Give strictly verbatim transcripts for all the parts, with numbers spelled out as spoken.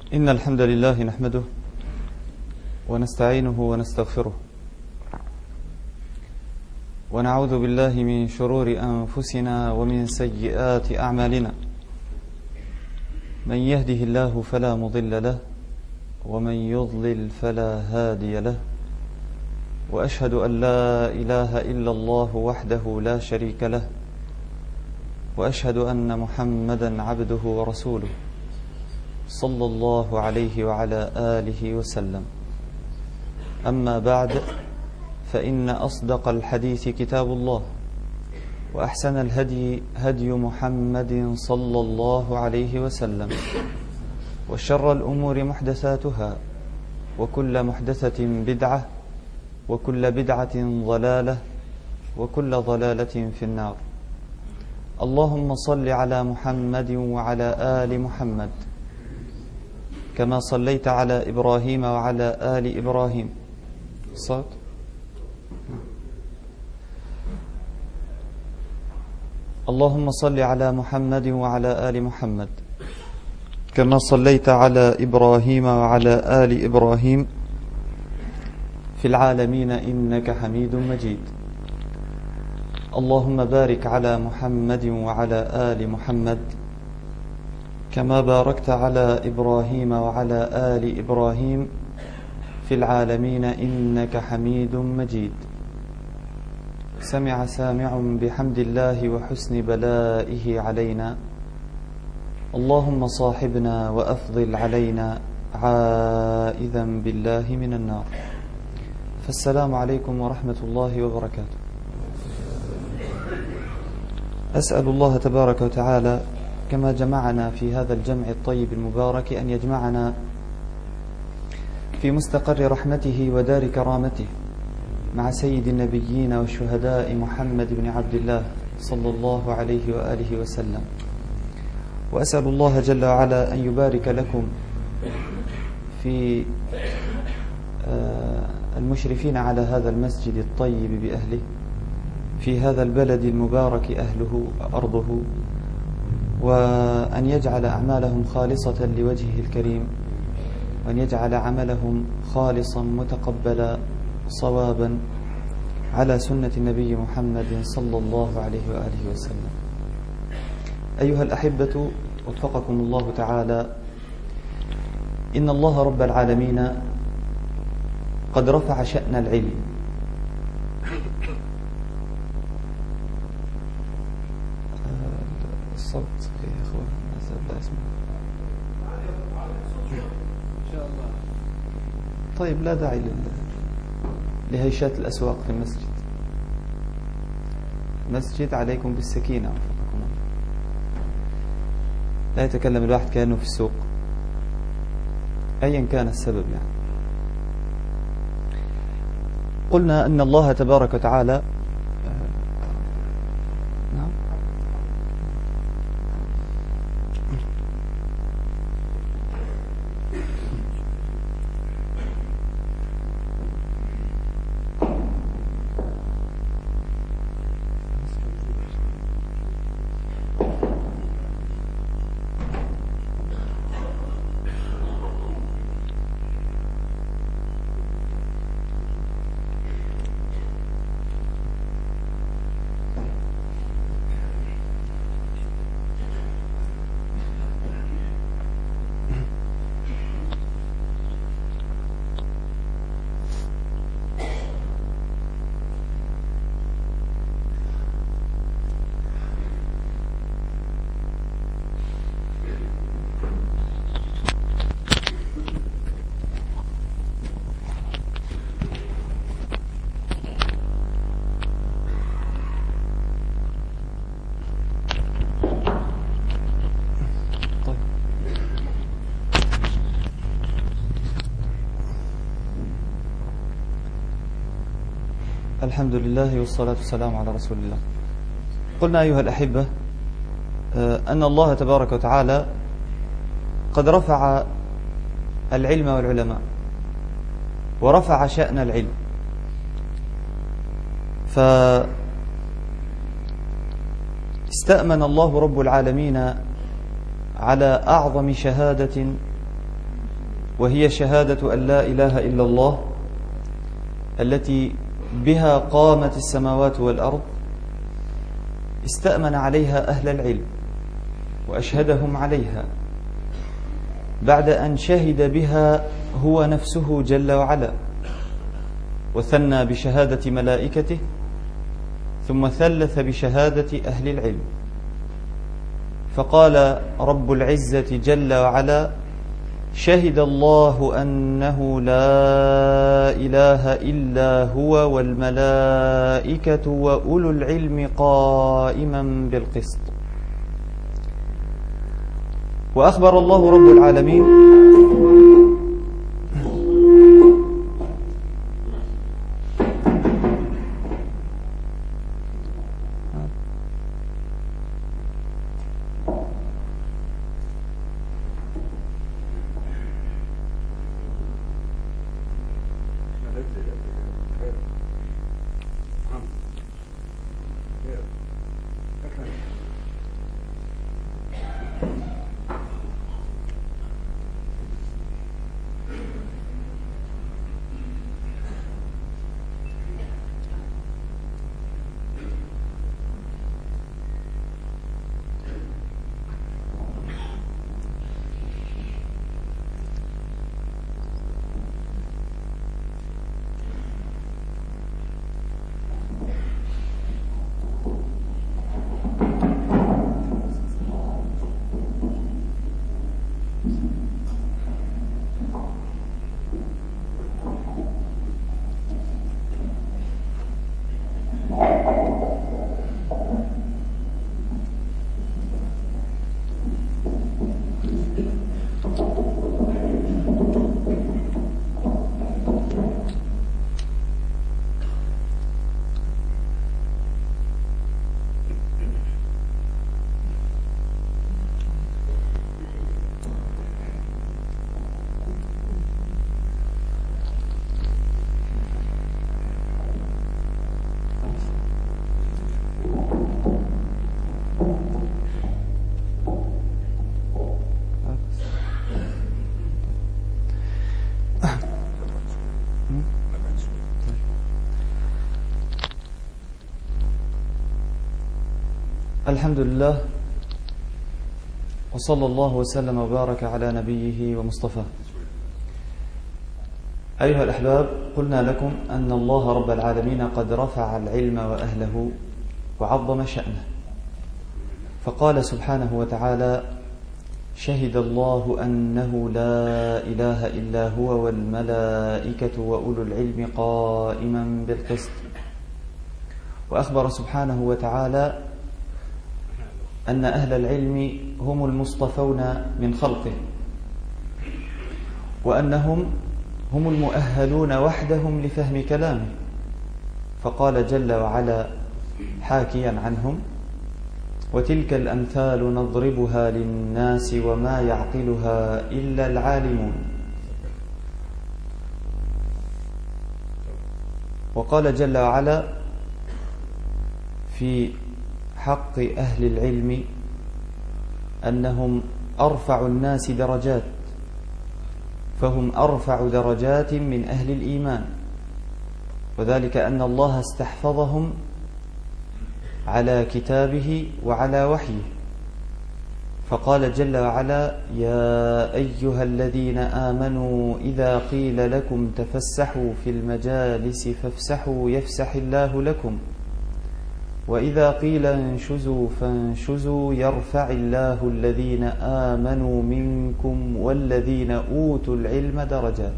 إن الحمد لله نحمده ونستعينه ونستغفره ونعوذ بالله من شرور أنفسنا ومن سيئات أعمالنا. من يهده الله فلا مضل له ومن يضلل فلا هادي له، وأشهد أن لا إله إلا الله وحده لا شريك له، وأشهد أن محمدا عبده ورسوله صلى الله عليه وعلى آله وسلم. أما بعد، فإن أصدق الحديث كتاب الله، وأحسن الهدي هدي محمد صلى الله عليه وسلم، وشر الأمور محدثاتها، وكل محدثة بدعة، وكل بدعة ضلالة، وكل ضلالة في النار. اللهم صل على محمد وعلى آل محمد كما صليت على إبراهيم وعلى آل إبراهيم. صوت اللهم صل على محمد وعلى آل محمد كما صليت على إبراهيم وعلى آل إبراهيم في العالمين إنك حميد مجيد. اللهم بارك على محمد وعلى آل محمد كما باركت على إبراهيم وعلى آل إبراهيم في العالمين إنك حميد مجيد. سمع سامع بحمد الله وحسن بلائه علينا، اللهم صاحبنا وأفضل علينا عائذا بالله من النار. فالسلام عليكم ورحمة الله وبركاته. أسأل الله تبارك وتعالى كما جمعنا في هذا الجمع الطيب المبارك أن يجمعنا في مستقر رحمته ودار كرامته مع سيد النبيين والشهداء محمد بن عبد الله صلى الله عليه وآله وسلم. وأسأل الله جل وعلا أن يبارك لكم في المشرفين على هذا المسجد الطيب بأهله، في هذا البلد المبارك أهله أرضه، وأن يجعل أعمالهم خالصة لوجهه الكريم، وأن يجعل عملهم خالصا متقبلا صوابا على سنة النبي محمد صلى الله عليه وآله وسلم. أيها الأحبة، وفقكم الله تعالى، إن الله رب العالمين قد رفع شأن العلم الصوت يا أخوان لا أسمع. طيب، لا داعي لهيشات الأسواق في المسجد. مسجد عليكم بالسكينة، وفقكم الله. لا يتكلم الواحد كأنه في السوق أيا كان السبب. يعني قلنا أن الله تبارك وتعالى نعم الحمد لله والصلاة والسلام على رسول الله. قلنا أيها الأحبة أن الله تبارك وتعالى قد رفع العلم والعلماء، ورفع شأن العلم، فاستأمن الله رب العالمين على أعظم شهادة وهي شهادة أن لا إله إلا الله التي بها قامت السماوات والأرض، استأمن عليها أهل العلم وأشهدهم عليها بعد أن شهد بها هو نفسه جل وعلا، وثنى بشهادة ملائكته، ثم ثلث بشهادة أهل العلم، فقال رب العزة جل وعلا: شهد الله أنه لا إله إلا هو والملائكة وأولو العلم قائما بالقسط. وأخبر الله رب العالمين الحمد لله، وصلى الله وسلم وبارك على نبيه ومصطفاه. أيها الأحباب، قلنا لكم أن الله رب العالمين قد رفع العلم وأهله وعظم شأنه، فقال سبحانه وتعالى: شهد الله أنه لا إله إلا هو والملائكة وأولو العلم قائما بالقسط. وأخبر سبحانه وتعالى أن أهل العلم هم المصطفون من خلقه، وأنهم هم المؤهلون وحدهم لفهم كلامه، فقال جل وعلا حاكيا عنهم: وتلك الأمثال نضربها للناس وما يعقلها إلا العالمون. وقال جل وعلا في حق أهل العلم أنهم أرفع الناس درجات، فهم أرفع درجات من أهل الإيمان، وذلك أن الله استحفظهم على كتابه وعلى وحيه، فقال جل وعلا: يا أيها الذين آمنوا إذا قيل لكم تفسحوا في المجالس فافسحوا يفسح الله لكم، وإذا قيل انشزوا فانشزوا يرفع الله الذين آمنوا منكم والذين أوتوا العلم درجات.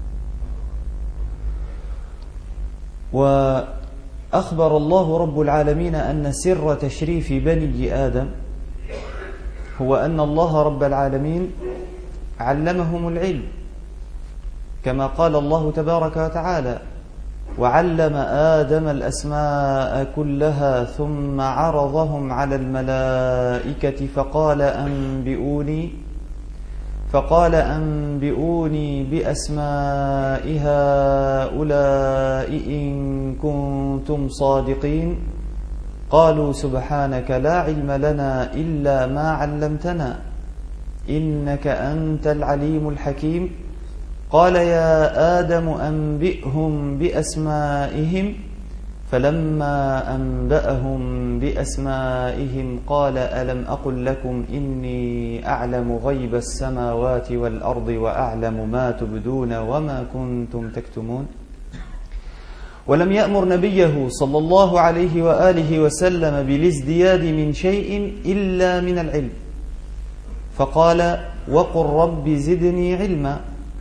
وأخبر الله رب العالمين أن سر تشريف بني آدم هو أن الله رب العالمين علمهم العلم، كما قال الله تبارك وتعالى: وعلم آدم الأسماء كلها ثم عرضهم على الملائكة فقال أنبئوني فقال أنبئوني بأسماء هؤلاء إن كنتم صادقين. قالوا سبحانك لا علم لنا إلا ما علمتنا إنك أنت العليم الحكيم. قال يا آدم أنبئهم بأسمائهم، فلما أنبأهم بأسمائهم قال ألم أقل لكم إني أعلم غيب السماوات والأرض وأعلم ما تبدون وما كنتم تكتمون. ولم يأمر نبيه صلى الله عليه وآله وسلم بالازدياد من شيء إلا من العلم، فقال وقل رب زدني علما.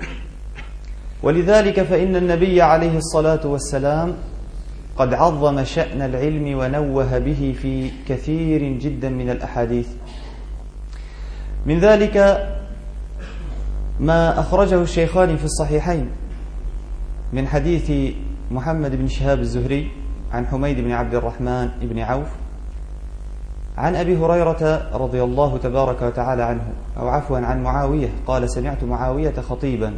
ولذلك فإن النبي عليه الصلاة والسلام قد عظم شأن العلم ونوه به في كثير جدا من الأحاديث. من ذلك ما أخرجه الشيخان في الصحيحين من حديث محمد بن شهاب الزهري عن حميد بن عبد الرحمن بن عوف عن أبي هريرة رضي الله تبارك وتعالى عنه، أو عفوا عن معاوية، قال سمعت معاوية خطيبا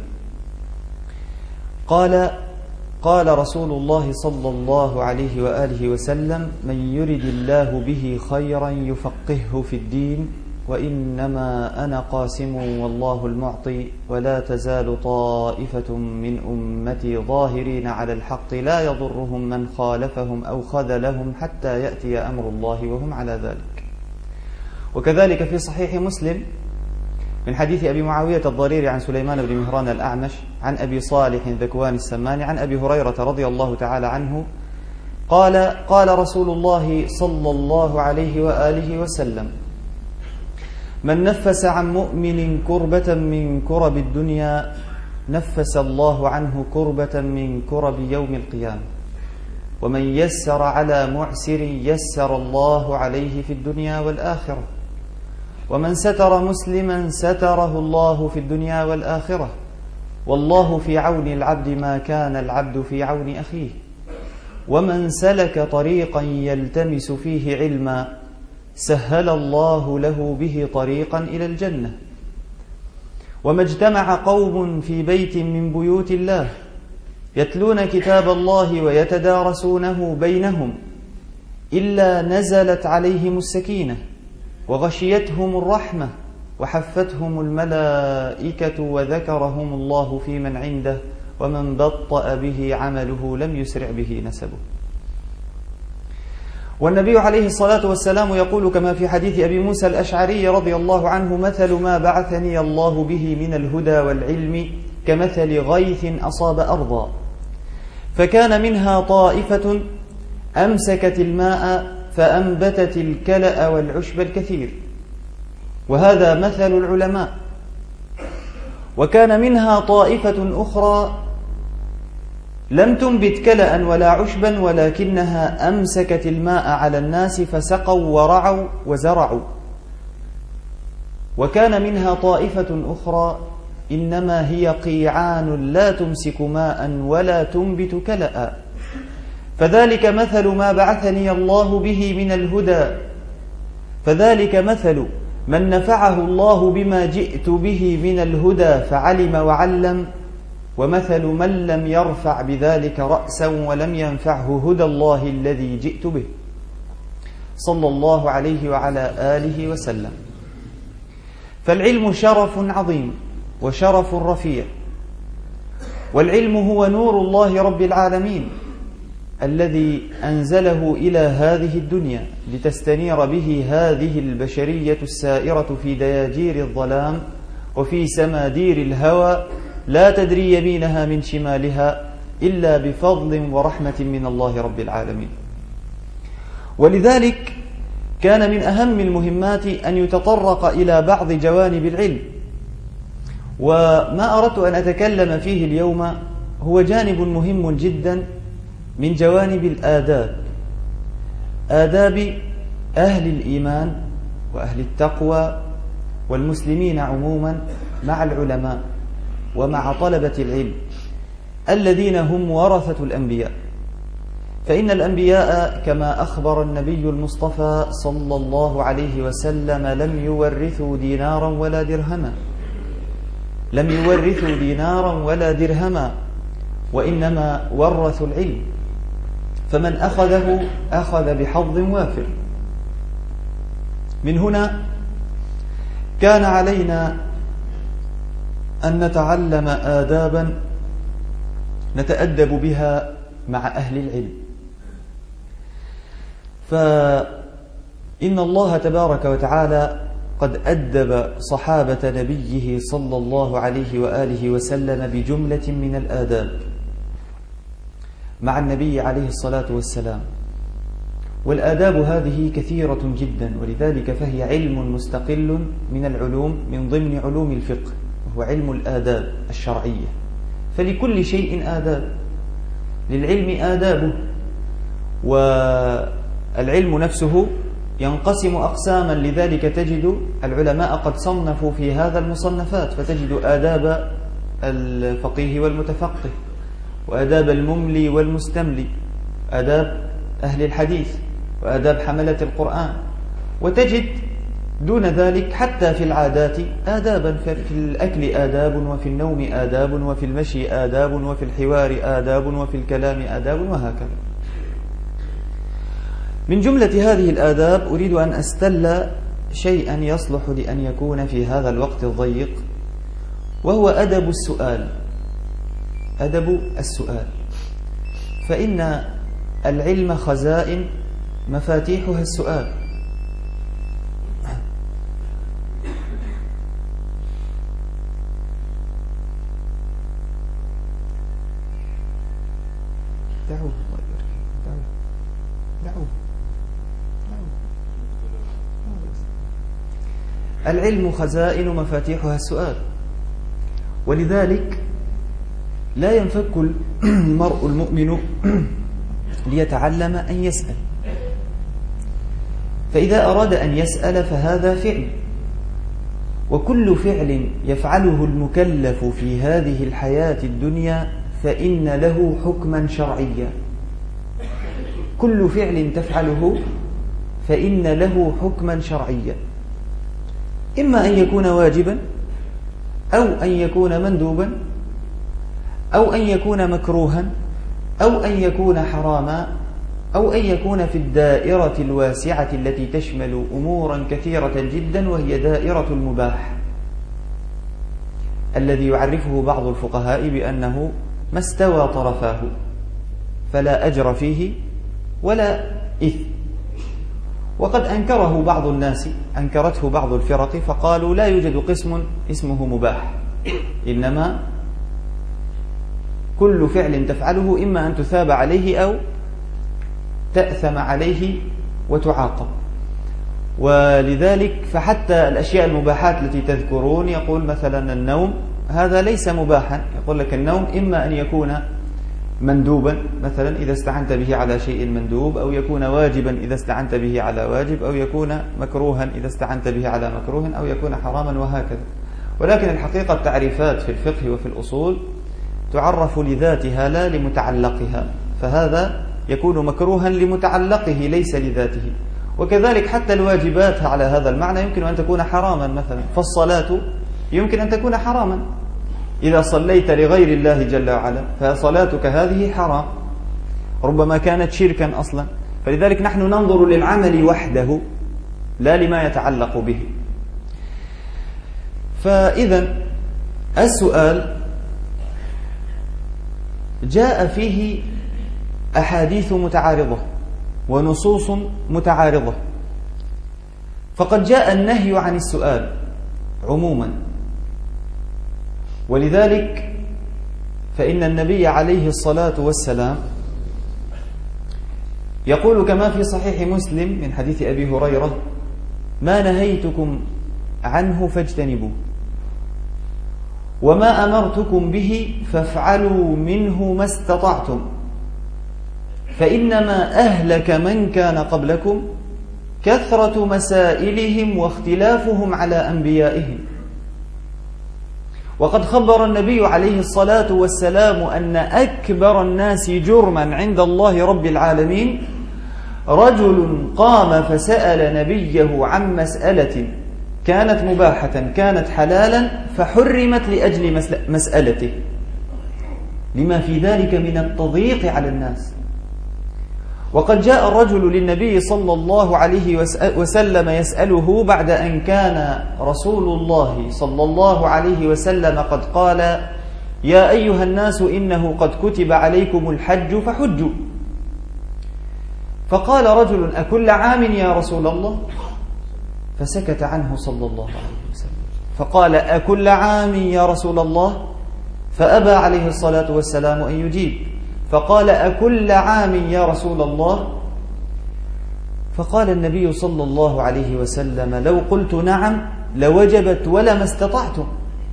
قال قال رسول الله صلى الله عليه وآله وسلم من يرد الله به خيرا يفقهه في الدين وإنما أنا قاسم والله المعطي ولا تزال طائفة من أمتي ظاهرين على الحق لا يضرهم من خالفهم أو خذلهم حتى يأتي أمر الله وهم على ذلك. وكذلك في صحيح مسلم من حديث أبي معاوية الضرير عن سليمان بن مهران الأعمش عن أبي صالح ذكوان السمان عن أبي هريرة رضي الله تعالى عنه قال قال رسول الله صلى الله عليه وآله وسلم من نفس عن مؤمن كربة من كرب الدنيا نفس الله عنه كربة من كرب يوم القيامة، ومن يسر على معسر يسر الله عليه في الدنيا والآخرة، ومن ستر مسلما ستره الله في الدنيا والآخرة، والله في عون العبد ما كان العبد في عون أخيه، ومن سلك طريقا يلتمس فيه علما سهل الله له به طريقا إلى الجنة. وما اجتمع قوم في بيت من بيوت الله يتلون كتاب الله ويتدارسونه بينهم إلا نزلت عليهم السكينة وغشيتهم الرحمة وحفتهم الملائكة وذكرهم الله في من عنده ومن بطأ به عمله لم يسرع به نسبه. والنبي عليه الصلاة والسلام يقول كما في حديث أبي موسى الأشعري رضي الله عنه مثل ما بعثني الله به من الهدى والعلم كمثل غيث أصاب أرضا فكان منها طائفة أمسكت الماء فأنبتت الكلأ والعشب الكثير، وهذا مثل العلماء. وكان منها طائفة أخرى لم تنبت كلأ ولا عشبا ولكنها أمسكت الماء على الناس فسقوا ورعوا وزرعوا. وكان منها طائفة أخرى إنما هي قيعان لا تمسك ماء ولا تنبت كلأ، فذلك مثل ما بعثني الله به من الهدى، فذلك مثل من نفعه الله بما جئت به من الهدى فعلم وعلم، ومثل من لم يرفع بذلك رأسا ولم ينفعه هدى الله الذي جئت به صلى الله عليه وعلى آله وسلم. فالعلم شرف عظيم وشرف رفيع، والعلم هو نور الله رب العالمين الذي أنزله إلى هذه الدنيا لتستنير به هذه البشرية السائرة في دياجير الظلام وفي سمادير الهوى لا تدري يمينها من شمالها إلا بفضل ورحمة من الله رب العالمين. ولذلك كان من أهم المهمات أن يتطرق إلى بعض جوانب العلم، وما أردت أن أتكلم فيه اليوم هو جانب مهم جدا من جوانب الآداب، آداب أهل الإيمان وأهل التقوى والمسلمين عموما مع العلماء ومع طلبة العلم الذين هم ورثة الأنبياء. فإن الأنبياء كما أخبر النبي المصطفى صلى الله عليه وسلم لم يورثوا دينارا ولا درهما، لم يورثوا دينارا ولا درهما، وإنما ورثوا العلم، فمن أخذه أخذ بحظ وافر. من هنا كان علينا أن نتعلم آدابا نتأدب بها مع أهل العلم. فإن الله تبارك وتعالى قد أدب صحابة نبيه صلى الله عليه وآله وسلم بجملة من الآداب مع النبي عليه الصلاة والسلام، والآداب هذه كثيرة جدا، ولذلك فهي علم مستقل من العلوم من ضمن علوم الفقه، وهو علم الآداب الشرعية. فلكل شيء آداب، للعلم آدابه، والعلم نفسه ينقسم أقساما، لذلك تجد العلماء قد صنفوا في هذا المصنفات، فتجد آداب الفقيه والمتفقه، وآداب المملي والمستملي، آداب أهل الحديث، وآداب حملة القرآن، وتجد دون ذلك حتى في العادات آدابا، في الأكل آداب، وفي النوم آداب، وفي المشي آداب، وفي الحوار آداب، وفي الكلام آداب، وهكذا. من جملة هذه الآداب أريد أن أستل شيئا يصلح لأن يكون في هذا الوقت الضيق، وهو أدب السؤال. أدب السؤال، فإن العلم خزائن مفاتيحها السؤال. دعوه دعوه دعوه العلم خزائن مفاتيحها السؤال، ولذلك لا ينفك المرء المؤمن ليتعلم أن يسأل. فإذا أراد أن يسأل فهذا فعل، وكل فعل يفعله المكلف في هذه الحياة الدنيا فإن له حكما شرعيا. كل فعل تفعله فإن له حكما شرعيا، إما أن يكون واجبا، أو أن يكون مندوبا، أو أن يكون مكروها، أو أن يكون حراما، أو أن يكون في الدائرة الواسعة التي تشمل أمورا كثيرة جدا، وهي دائرة المباح الذي يعرفه بعض الفقهاء بأنه ما استوى طرفاه فلا أجر فيه ولا إثم. وقد أنكره بعض الناس، أنكرته بعض الفرق، فقالوا لا يوجد قسم اسمه مباح، إنما كل فعل تفعله إما أن تثاب عليه أو تأثم عليه وتعاقب. ولذلك فحتى الأشياء المباحات التي تذكرون، يقول مثلا النوم هذا ليس مباحا، يقول لك النوم إما أن يكون مندوبا مثلا إذا استعنت به على شيء مندوب، أو يكون واجبا إذا استعنت به على واجب، أو يكون مكروها إذا استعنت به على مكروه، أو يكون حراما، وهكذا. ولكن الحقيقة التعريفات في الفقه وفي الأصول تعرف لذاتها لا لمتعلقها، فهذا يكون مكروها لمتعلقه ليس لذاته. وكذلك حتى الواجبات على هذا المعنى يمكن أن تكون حراما، مثلا فالصلاة يمكن أن تكون حراما، إذا صليت لغير الله جل وعلا فصلاتك هذه حرام، ربما كانت شركا أصلا. فلذلك نحن ننظر للعمل وحده لا لما يتعلق به. فإذا السؤال جاء فيه أحاديث متعارضة ونصوص متعارضة، فقد جاء النهي عن السؤال عموما، ولذلك فإن النبي عليه الصلاة والسلام يقول كما في صحيح مسلم من حديث أبي هريرة: ما نهيتكم عنه فاجتنبوه، وما أمرتكم به فافعلوا منه ما استطعتم، فإنما أهلك من كان قبلكم كثرة مسائلهم واختلافهم على أنبيائهم. وقد خبر النبي عليه الصلاة والسلام أن أكبر الناس جرما عند الله رب العالمين رجل قام فسأل نبيه عن مسألة كانت مباحة كانت حلالا فحرمت لأجل مسألته، لما في ذلك من التضييق على الناس. وقد جاء الرجل للنبي صلى الله عليه وسلم يسأله بعد أن كان رسول الله صلى الله عليه وسلم قد قال: يا أيها الناس إنه قد كتب عليكم الحج فحجوا. فقال رجل: أكل عام يا رسول الله؟ فسكت عنه صلى الله عليه وسلم. فقال: أكل عام يا رسول الله؟ فأبى عليه الصلاة والسلام أن يجيب. فقال: أكل عام يا رسول الله؟ فقال النبي صلى الله عليه وسلم: لو قلت نعم لوجبت ولما استطعتم.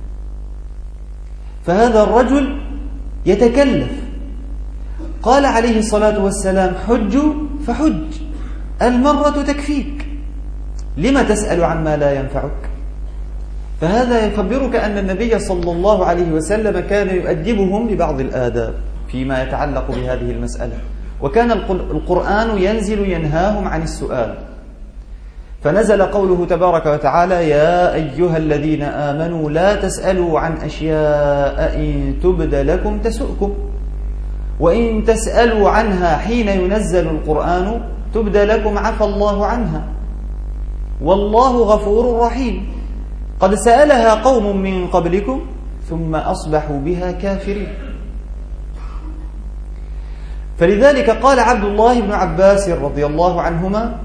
فهذا الرجل يتكلف. قال عليه الصلاة والسلام: حجوا فحج، المرة تكفيك، لما تسأل عما لا ينفعك؟ فهذا يخبرك أن النبي صلى الله عليه وسلم كان يؤدبهم ببعض الآداب فيما يتعلق بهذه المسألة، وكان القرآن ينزل ينهاهم عن السؤال. فنزل قوله تبارك وتعالى: يا أيها الذين آمنوا لا تسألوا عن أشياء إن تبد لكم تسؤكم، وإن تسألوا عنها حين ينزل القرآن تبد لكم عفى الله عنها، والله غفور رحيم. قد سألها قوم من قبلكم ثم أصبحوا بها كافرين. فلذلك قال عبد الله بن عباس رضي الله عنهما: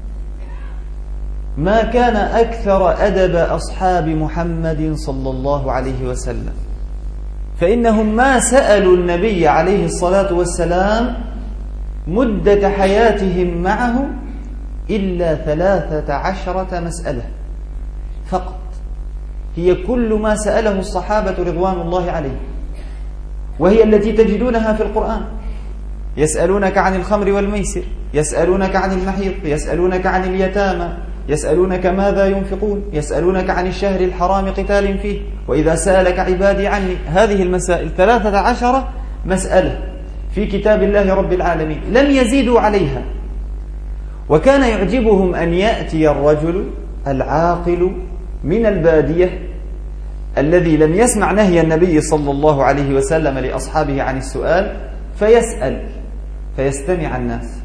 ما كان أكثر أدب أصحاب محمد صلى الله عليه وسلم، فإنهم ما سألوا النبي عليه الصلاة والسلام مدة حياتهم معه إلا ثلاثة عشرة مسألة فقط، هي كل ما سأله الصحابة رضوان الله عليهم، وهي التي تجدونها في القرآن. يسألونك عن الخمر والميسر، يسألونك عن المحيض، يسألونك عن اليتامى، يسألونك ماذا ينفقون، يسألونك عن الشهر الحرام قتال فيه، وإذا سألك عبادي عني. هذه المسائل ثلاثة عشر مسألة في كتاب الله رب العالمين، لم يزيدوا عليها. وكان يعجبهم أن يأتي الرجل العاقل من البادية الذي لم يسمع نهي النبي صلى الله عليه وسلم لأصحابه عن السؤال فيسأل، فيستمع الناس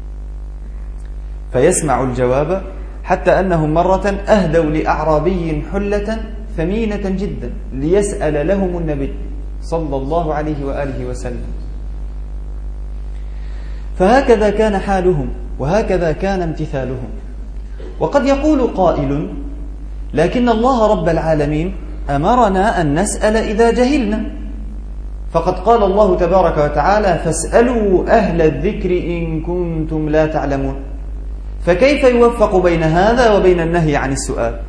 فيسمع الجواب، حتى أنهم مرة أهدوا لأعرابي حلة ثمينة جدا ليسأل لهم النبي صلى الله عليه وآله وسلم. فهكذا كان حالهم، وهكذا كان امتثالهم. وقد يقول قائل: لكن الله رب العالمين أمرنا أن نسأل إذا جهلنا، فقد قال الله تبارك وتعالى: فاسألوا أهل الذكر إن كنتم لا تعلمون. فكيف يوفق بين هذا وبين النهي عن السؤال؟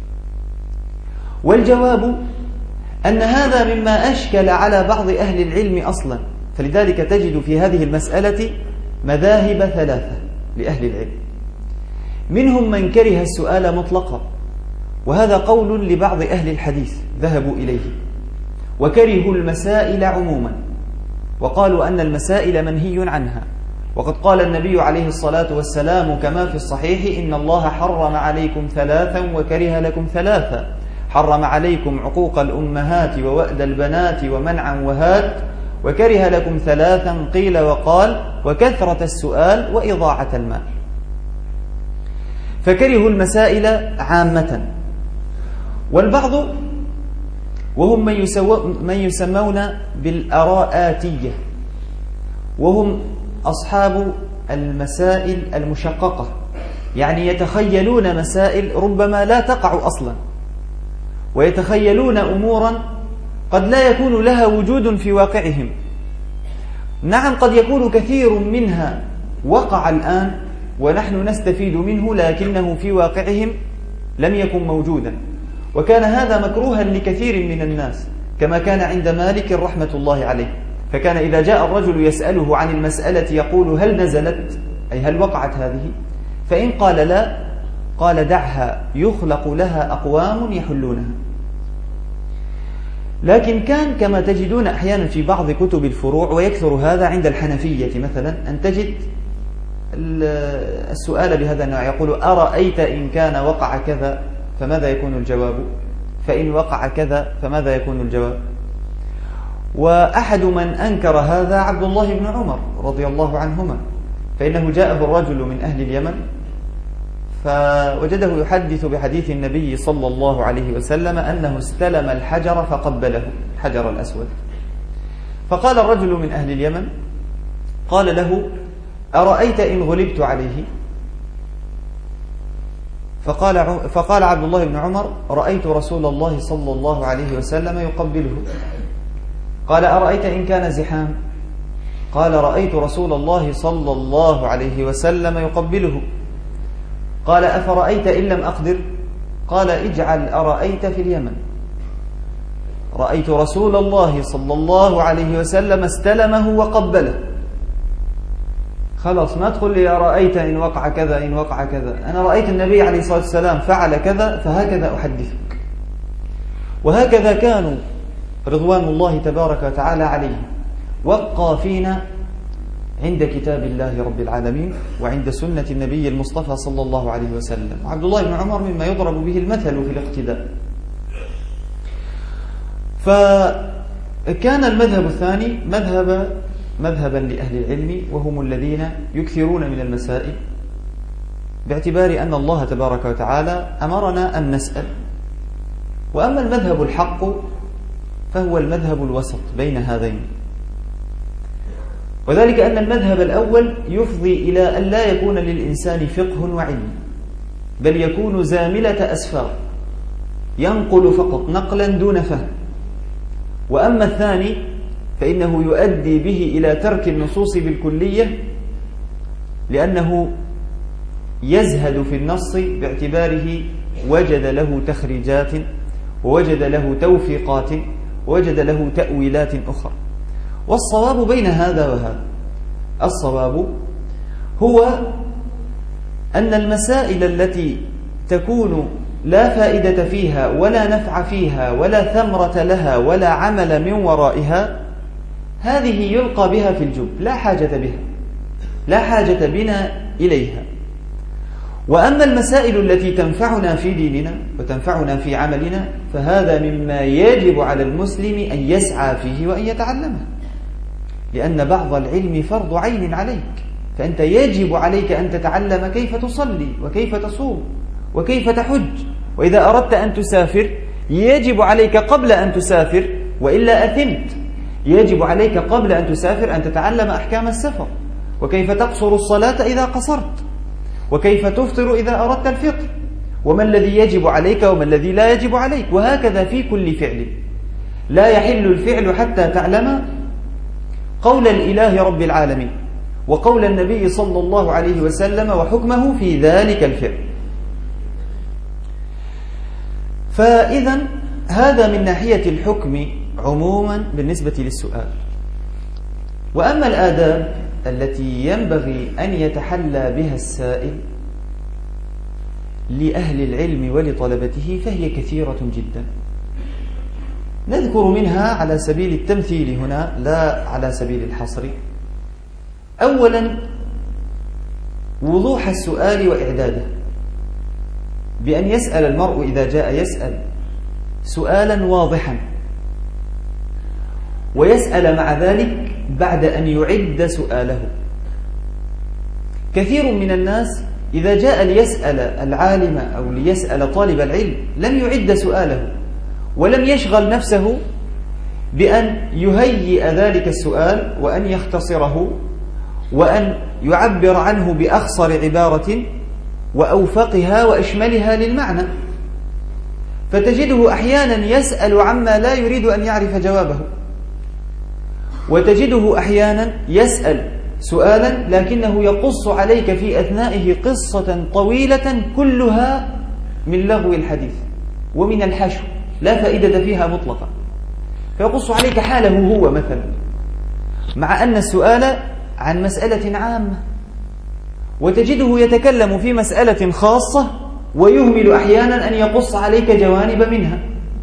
والجواب أن هذا مما أشكل على بعض أهل العلم أصلا، فلذلك تجد في هذه المسألة مذاهب ثلاثة لأهل العلم. منهم من كره السؤال مطلقا، وهذا قول لبعض أهل الحديث ذهبوا إليه، وكرهوا المسائل عموما، وقالوا أن المسائل منهي عنها. وقد قال النبي عليه الصلاة والسلام كما في الصحيح: إن الله حرم عليكم ثلاثا وكره لكم ثلاثا، حرم عليكم عقوق الأمهات ووأد البنات ومنعا وهات، وكره لكم ثلاثا قيل وقال، وكثرة السؤال وإضاعة المال. فكرهوا المسائل عامة. والبعض وهم من, يسو... من يسمون بالأراءاتية، وهم أصحاب المسائل المشققة، يعني يتخيلون مسائل ربما لا تقع أصلا، ويتخيلون أمورا قد لا يكون لها وجود في واقعهم. نعم، قد يكون كثير منها وقع الآن ونحن نستفيد منه، لكنه في واقعهم لم يكن موجودا. وكان هذا مكروها لكثير من الناس، كما كان عند مالك رحمة الله عليه، فكان إذا جاء الرجل يسأله عن المسألة يقول: هل نزلت؟ أي هل وقعت هذه؟ فإن قال لا، قال: دعها، يخلق لها أقوام يحلونها. لكن كان كما تجدون أحيانا في بعض كتب الفروع، ويكثر هذا عند الحنفية مثلا، أن تجد السؤال بهذا النوع، يقول: أرأيت إن كان وقع كذا فماذا يكون الجواب؟ فإن وقع كذا فماذا يكون الجواب؟ وأحد من أنكر هذا عبد الله بن عمر رضي الله عنهما، فإنه جاءه الرجل من أهل اليمن فوجده يحدث بحديث النبي صلى الله عليه وسلم أنه استلم الحجر فقبله، الحجر الأسود. فقال الرجل من أهل اليمن قال له: أرأيت إن غلبت عليه؟ فقال, فقال عبد الله بن عمر: رأيت رسول الله صلى الله عليه وسلم يقبله. قال: أرأيت إن كان زحام؟ قال: رأيت رسول الله صلى الله عليه وسلم يقبله. قال: أفرأيت إن لم أقدر؟ قال: اجعل أرأيت في اليمن. رأيت رسول الله صلى الله عليه وسلم استلمه وقبله. خلاص، ما تقول لي أرأيت إن وقع كذا إن وقع كذا، أنا رأيت النبي عليه الصلاة والسلام فعل كذا فهكذا أحدثك. وهكذا كانوا رضوان الله تبارك وتعالى عليهم وقافين عند كتاب الله رب العالمين وعند سنة النبي المصطفى صلى الله عليه وسلم. عبد الله بن عمر مما يضرب به المثل في الاقتداء. فكان المذهب الثاني مذهب مذهبا لأهل العلم، وهم الذين يكثرون من المسائل باعتبار أن الله تبارك وتعالى أمرنا أن نسأل. وأما المذهب الحق فهو المذهب الوسط بين هذين، وذلك أن المذهب الأول يفضي إلى أن لا يكون للإنسان فقه وعلم، بل يكون زاملة أسفار ينقل فقط نقلا دون فهم. وأما الثاني فإنه يؤدي به إلى ترك النصوص بالكلية، لأنه يزهد في النص باعتباره وجد له تخريجات ووجد له توفيقات ووجد له تأويلات أخرى. والصواب بين هذا وهذا، الصواب هو أن المسائل التي تكون لا فائدة فيها ولا نفع فيها ولا ثمرة لها ولا عمل من ورائها، هذه يلقى بها في الجب، لا حاجة بها، لا حاجة بنا إليها. وأما المسائل التي تنفعنا في ديننا وتنفعنا في عملنا فهذا مما يجب على المسلم أن يسعى فيه وأن يتعلمه، لأن بعض العلم فرض عين عليك، فأنت يجب عليك أن تتعلم كيف تصلي وكيف تصوم وكيف تحج. وإذا أردت أن تسافر يجب عليك قبل أن تسافر، وإلا أثمت، يجب عليك قبل أن تسافر أن تتعلم أحكام السفر، وكيف تقصر الصلاة إذا قصرت، وكيف تفطر إذا أردت الفطر، وما الذي يجب عليك وما الذي لا يجب عليك. وهكذا في كل فعل، لا يحل الفعل حتى تعلم قول الإله رب العالمين وقول النبي صلى الله عليه وسلم وحكمه في ذلك الفعل. فإذا هذا من ناحية الحكم عموما بالنسبة للسؤال. وأما الآداب التي ينبغي أن يتحلى بها السائل لأهل العلم ولطلبته فهي كثيرة جدا. نذكر منها على سبيل التمثيل هنا لا على سبيل الحصر. أولا، وضوح السؤال وإعداده، بأن يسأل المرء إذا جاء يسأل سؤالا واضحا، ويسأل مع ذلك بعد أن يعد سؤاله. كثير من الناس إذا جاء ليسأل العالم أو ليسأل طالب العلم لم يعد سؤاله، ولم يشغل نفسه بأن يهيئ ذلك السؤال وأن يختصره وأن يعبر عنه بأخصر عبارة وأوفقها وأشملها للمعنى. فتجده أحيانا يسأل عما لا يريد أن يعرف جوابه، وتجده أحيانا يسأل سؤالا لكنه يقص عليك في أثنائه قصة طويلة كلها من لغو الحديث ومن الحشو لا فائدة فيها مطلقا، فيقص عليك حاله هو مثلا، مع أن السؤال عن مسألة عامة، وتجده يتكلم في مسألة خاصة ويهمل أحيانا أن يقص عليك جوانب منها.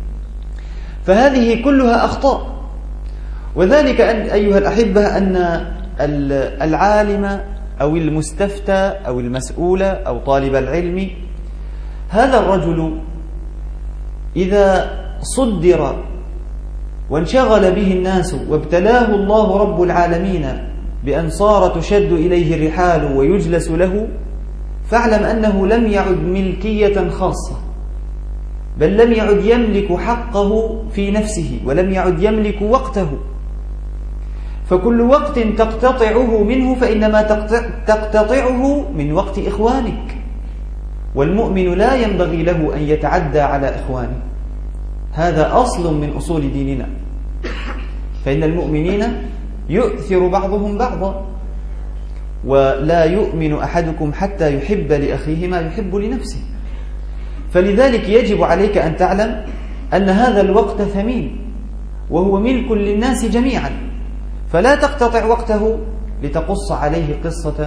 فهذه كلها أخطاء. وذلك أن أيها الأحبة أن العالم أو المستفتى أو المسؤول أو طالب العلم، هذا الرجل إذا صدر وانشغل به الناس وابتلاه الله رب العالمين بأن صار تشد إليه الرحال ويجلس له، فاعلم أنه لم يعد ملكية خاصة، بل لم يعد يملك حقه في نفسه، ولم يعد يملك وقته. فكل وقت تقتطعه منه فإنما تقتطعه من وقت إخوانك، والمؤمن لا ينبغي له أن يتعدى على إخوانه. هذا أصل من أصول ديننا، فإن المؤمنين يؤثر بعضهم بعضا، ولا يؤمن أحدكم حتى يحب لأخيه ما يحب لنفسه. فلذلك يجب عليك أن تعلم أن هذا الوقت ثمين، وهو ملك للناس جميعا، فلا تقتطع وقته لتقص عليه قصة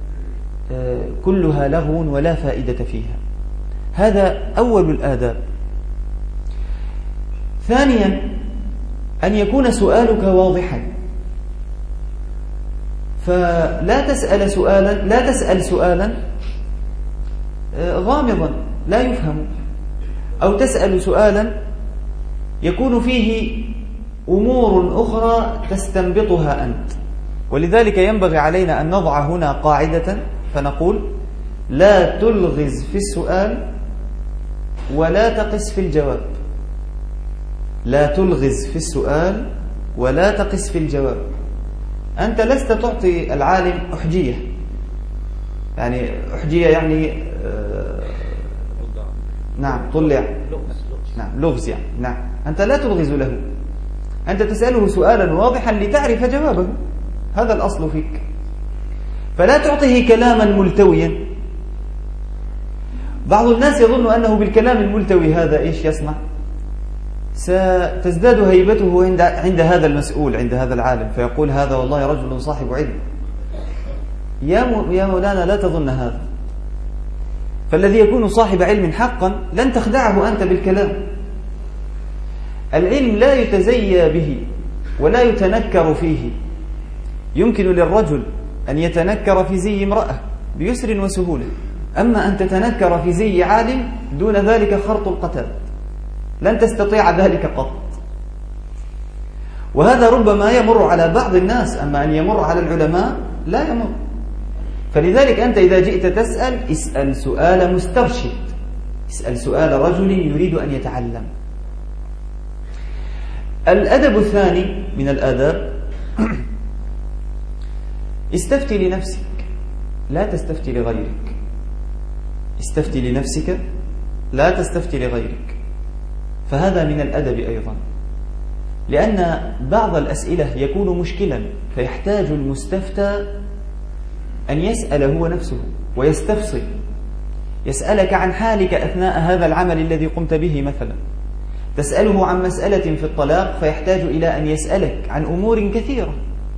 كلها لغو ولا فائدة فيها. هذا أول الآداب. ثانيا، أن يكون سؤالك واضحا، فلا تسأل سؤالا لا تسأل سؤالا غامضا لا يفهم، أو تسأل سؤالا يكون فيه أمور أخرى تستنبطها أنت. ولذلك ينبغي علينا أن نضع هنا قاعدة فنقول: لا تلغز في السؤال ولا تقس في الجواب. لا تلغز في السؤال ولا تقس في الجواب. أنت لست تعطي العالم أحجية، يعني أحجية يعني آه نعم طلع نعم لغز يعني نعم أنت لا تلغز له، أنت تسأله سؤالا واضحا لتعرف جوابه، هذا الأصل فيك. فلا تعطيه كلاما ملتويا. بعض الناس يظن أنه بالكلام الملتوي هذا إيش يصنع؟ ستزداد هيبته عند عند هذا المسؤول، عند هذا العالم، فيقول: هذا والله رجل صاحب علم. يا يا مولانا لا تظن هذا. فالذي يكون صاحب علم حقا لن تخدعه أنت بالكلام. العلم لا يتزيى به ولا يتنكر فيه. يمكن للرجل أن يتنكر في زي امرأة بيسر وسهولة، أما أن تتنكر في زي عالم دون ذلك خرط القتال، لن تستطيع ذلك قط. وهذا ربما يمر على بعض الناس، أما أن يمر على العلماء لا يمر. فلذلك أنت إذا جئت تسأل، اسأل سؤال مسترشد، اسأل سؤال رجل يريد أن يتعلم. الأدب الثاني من الآداب: استفتي لنفسك لا تستفتي لغيرك. استفتي لنفسك لا تستفتي لغيرك. فهذا من الأدب أيضا، لأن بعض الأسئلة يكون مشكلا، فيحتاج المستفتى أن يسأل هو نفسه ويستفصل، يسألك عن حالك أثناء هذا العمل الذي قمت به مثلا، تسأله عن مسألة في الطلاق فيحتاج إلى أن يسألك عن أمور كثيرة.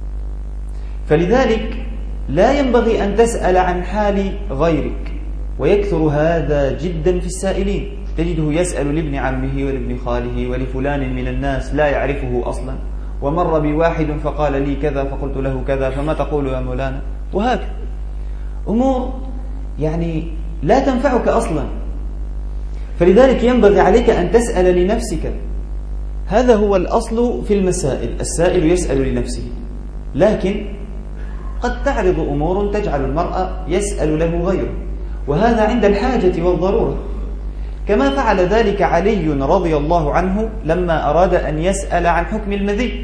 فلذلك لا ينبغي أن تسأل عن حال غيرك، ويكثر هذا جدا في السائلين. تجده يسأل لابن عمه ولابن خاله ولفلان من الناس لا يعرفه أصلا، ومر بواحد فقال لي كذا فقلت له كذا، فما تقول يا مولانا؟ وهكذا أمور يعني لا تنفعك أصلا. فلذلك ينبغي عليك أن تسأل لنفسك. هذا هو الأصل في المسائل، السائل يسأل لنفسه، لكن قد تعرض أمور تجعل المرء يسأل له غيره، وهذا عند الحاجة والضرورة، كما فعل ذلك علي رضي الله عنه لما أراد أن يسأل عن حكم المذي.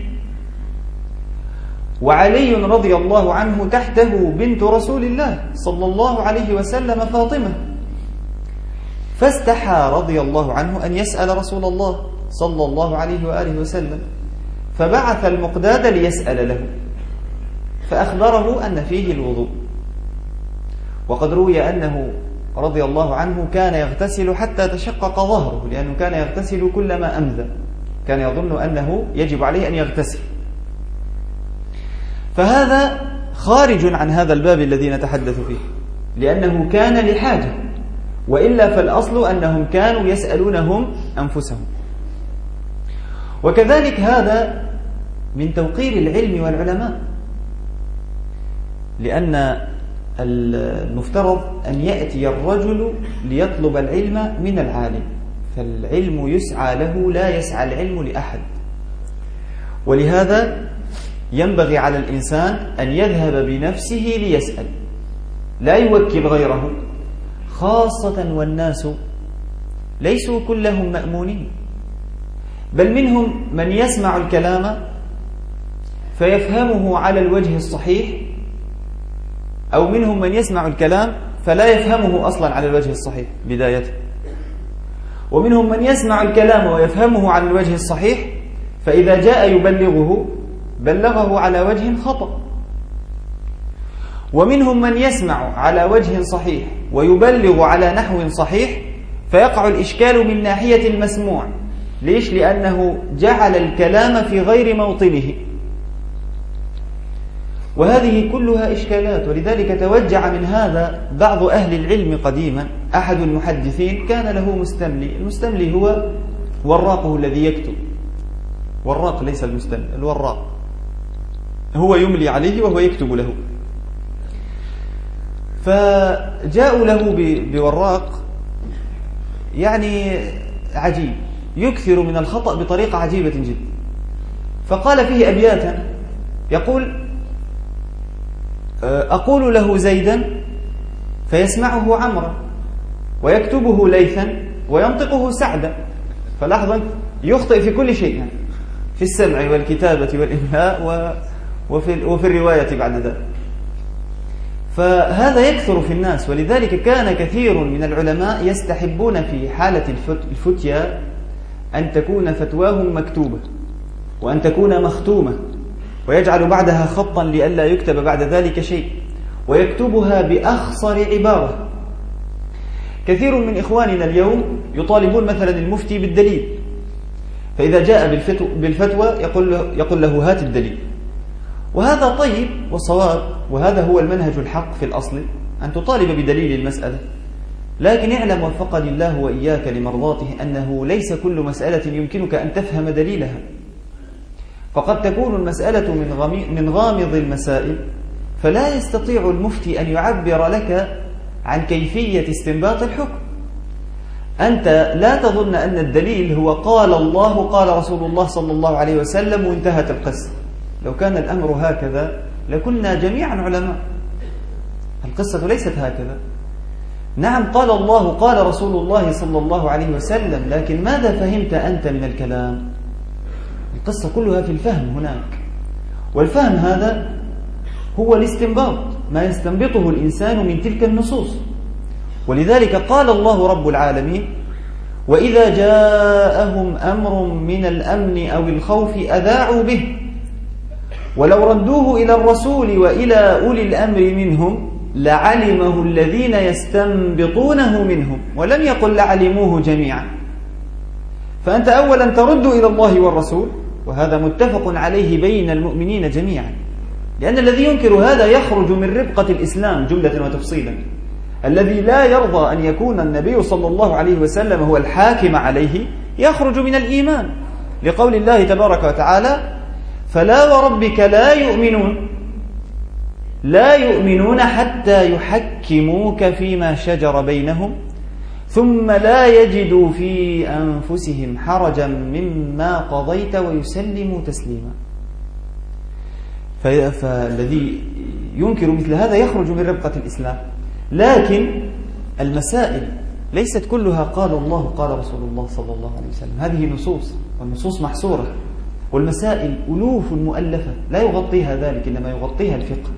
وعلي رضي الله عنه تحته بنت رسول الله صلى الله عليه وسلم فاطمة، فاستحى رضي الله عنه أن يسأل رسول الله صلى الله عليه وآله وسلم، فبعث المقداد ليسأل له، فأخبره أن فيه الوضوء. وقد روي أنه رضي الله عنه كان يغتسل حتى تشقق ظهره، لأنه كان يغتسل كلما أمذى، كان يظن أنه يجب عليه أن يغتسل. فهذا خارج عن هذا الباب الذي نتحدث فيه، لأنه كان لحاجة، وإلا فالأصل أنهم كانوا يسألونهم أنفسهم. وكذلك هذا من توقير العلم والعلماء، لأن المفترض أن يأتي الرجل ليطلب العلم من العالم، فالعلم يسعى له لا يسعى العلم لأحد. ولهذا ينبغي على الإنسان أن يذهب بنفسه ليسأل، لا يوكل غيره، خاصة والناس ليسوا كلهم مأمونين، بل منهم من يسمع الكلام فيفهمه على الوجه الصحيح، أو منهم من يسمع الكلام فلا يفهمه أصلا على الوجه الصحيح بدايته، ومنهم من يسمع الكلام ويفهمه على الوجه الصحيح، فإذا جاء يبلغه بلغه على وجه خطأ، ومنهم من يسمع على وجه صحيح ويبلغ على نحو صحيح، فيقع الإشكال من ناحية المسموع. ليش؟ لأنه جعل الكلام في غير موطنه، وهذه كلها إشكالات. ولذلك توجع من هذا بعض أهل العلم قديما. أحد المحدثين كان له مستملي، المستملي هو وراقه الذي يكتب، وراق ليس المستملي، الوراق هو يملي عليه وهو يكتب له. فجاءوا له بوراق يعني عجيب، يكثر من الخطأ بطريقة عجيبة جدا. فقال فيه أبياتا يقول: أقول له زيدا فيسمعه عمرا، ويكتبه ليثا وينطقه سعدا. فلاحظا يخطئ في كل شيء، يعني في السمع والكتابة والإملاء وفي, وفي الرواية بعد ذلك. فهذا يكثر في الناس، ولذلك كان كثير من العلماء يستحبون في حالة الفتيا أن تكون فتواهم مكتوبة وأن تكون مختومة، ويجعل بعدها خطا لئلا يكتب بعد ذلك شيء، ويكتبها بأخصر عبارة. كثير من إخواننا اليوم يطالبون مثلا المفتي بالدليل، فإذا جاء بالفتوى يقول له, يقول له هات الدليل. وهذا طيب وصواب، وهذا هو المنهج الحق في الأصل، أن تطالب بدليل المسألة. لكن اعلم وفقني الله وإياك لمرضاته أنه ليس كل مسألة يمكنك أن تفهم دليلها، فقد تكون المسألة من غامض المسائل، فلا يستطيع المفتي أن يعبر لك عن كيفية استنباط الحكم. أنت لا تظن أن الدليل هو قال الله قال رسول الله صلى الله عليه وسلم وانتهت القصة. لو كان الأمر هكذا لكنا جميعا علماء. القصة ليست هكذا. نعم قال الله قال رسول الله صلى الله عليه وسلم، لكن ماذا فهمت أنت من الكلام؟ القصة كلها في الفهم هناك، والفهم هذا هو الاستنباط، ما يستنبطه الإنسان من تلك النصوص. ولذلك قال الله رب العالمين: وإذا جاءهم أمر من الأمن أو الخوف أذاعوا به ولو ردوه إلى الرسول وإلى أولي الأمر منهم لعلمه الذين يستنبطونه منهم، ولم يقل لعلموه جميعا. فأنت أولا ترد إلى الله والرسول، وهذا متفق عليه بين المؤمنين جميعا، لأن الذي ينكر هذا يخرج من ربقة الإسلام جملة وتفصيلا. الذي لا يرضى أن يكون النبي صلى الله عليه وسلم هو الحاكم عليه يخرج من الإيمان، لقول الله تبارك وتعالى: فلا وربك لا يؤمنون لا يؤمنون حتى يحكموك فيما شجر بينهم ثم لا يجدوا في أنفسهم حرجا مما قضيت ويسلموا تسليما. فالذي ينكر مثل هذا يخرج من ربقة الإسلام. لكن المسائل ليست كلها قال الله قال رسول الله صلى الله عليه وسلم، هذه نصوص، والنصوص محصورة، والمسائل ألوف مؤلفة لا يغطيها ذلك، إنما يغطيها الفقه.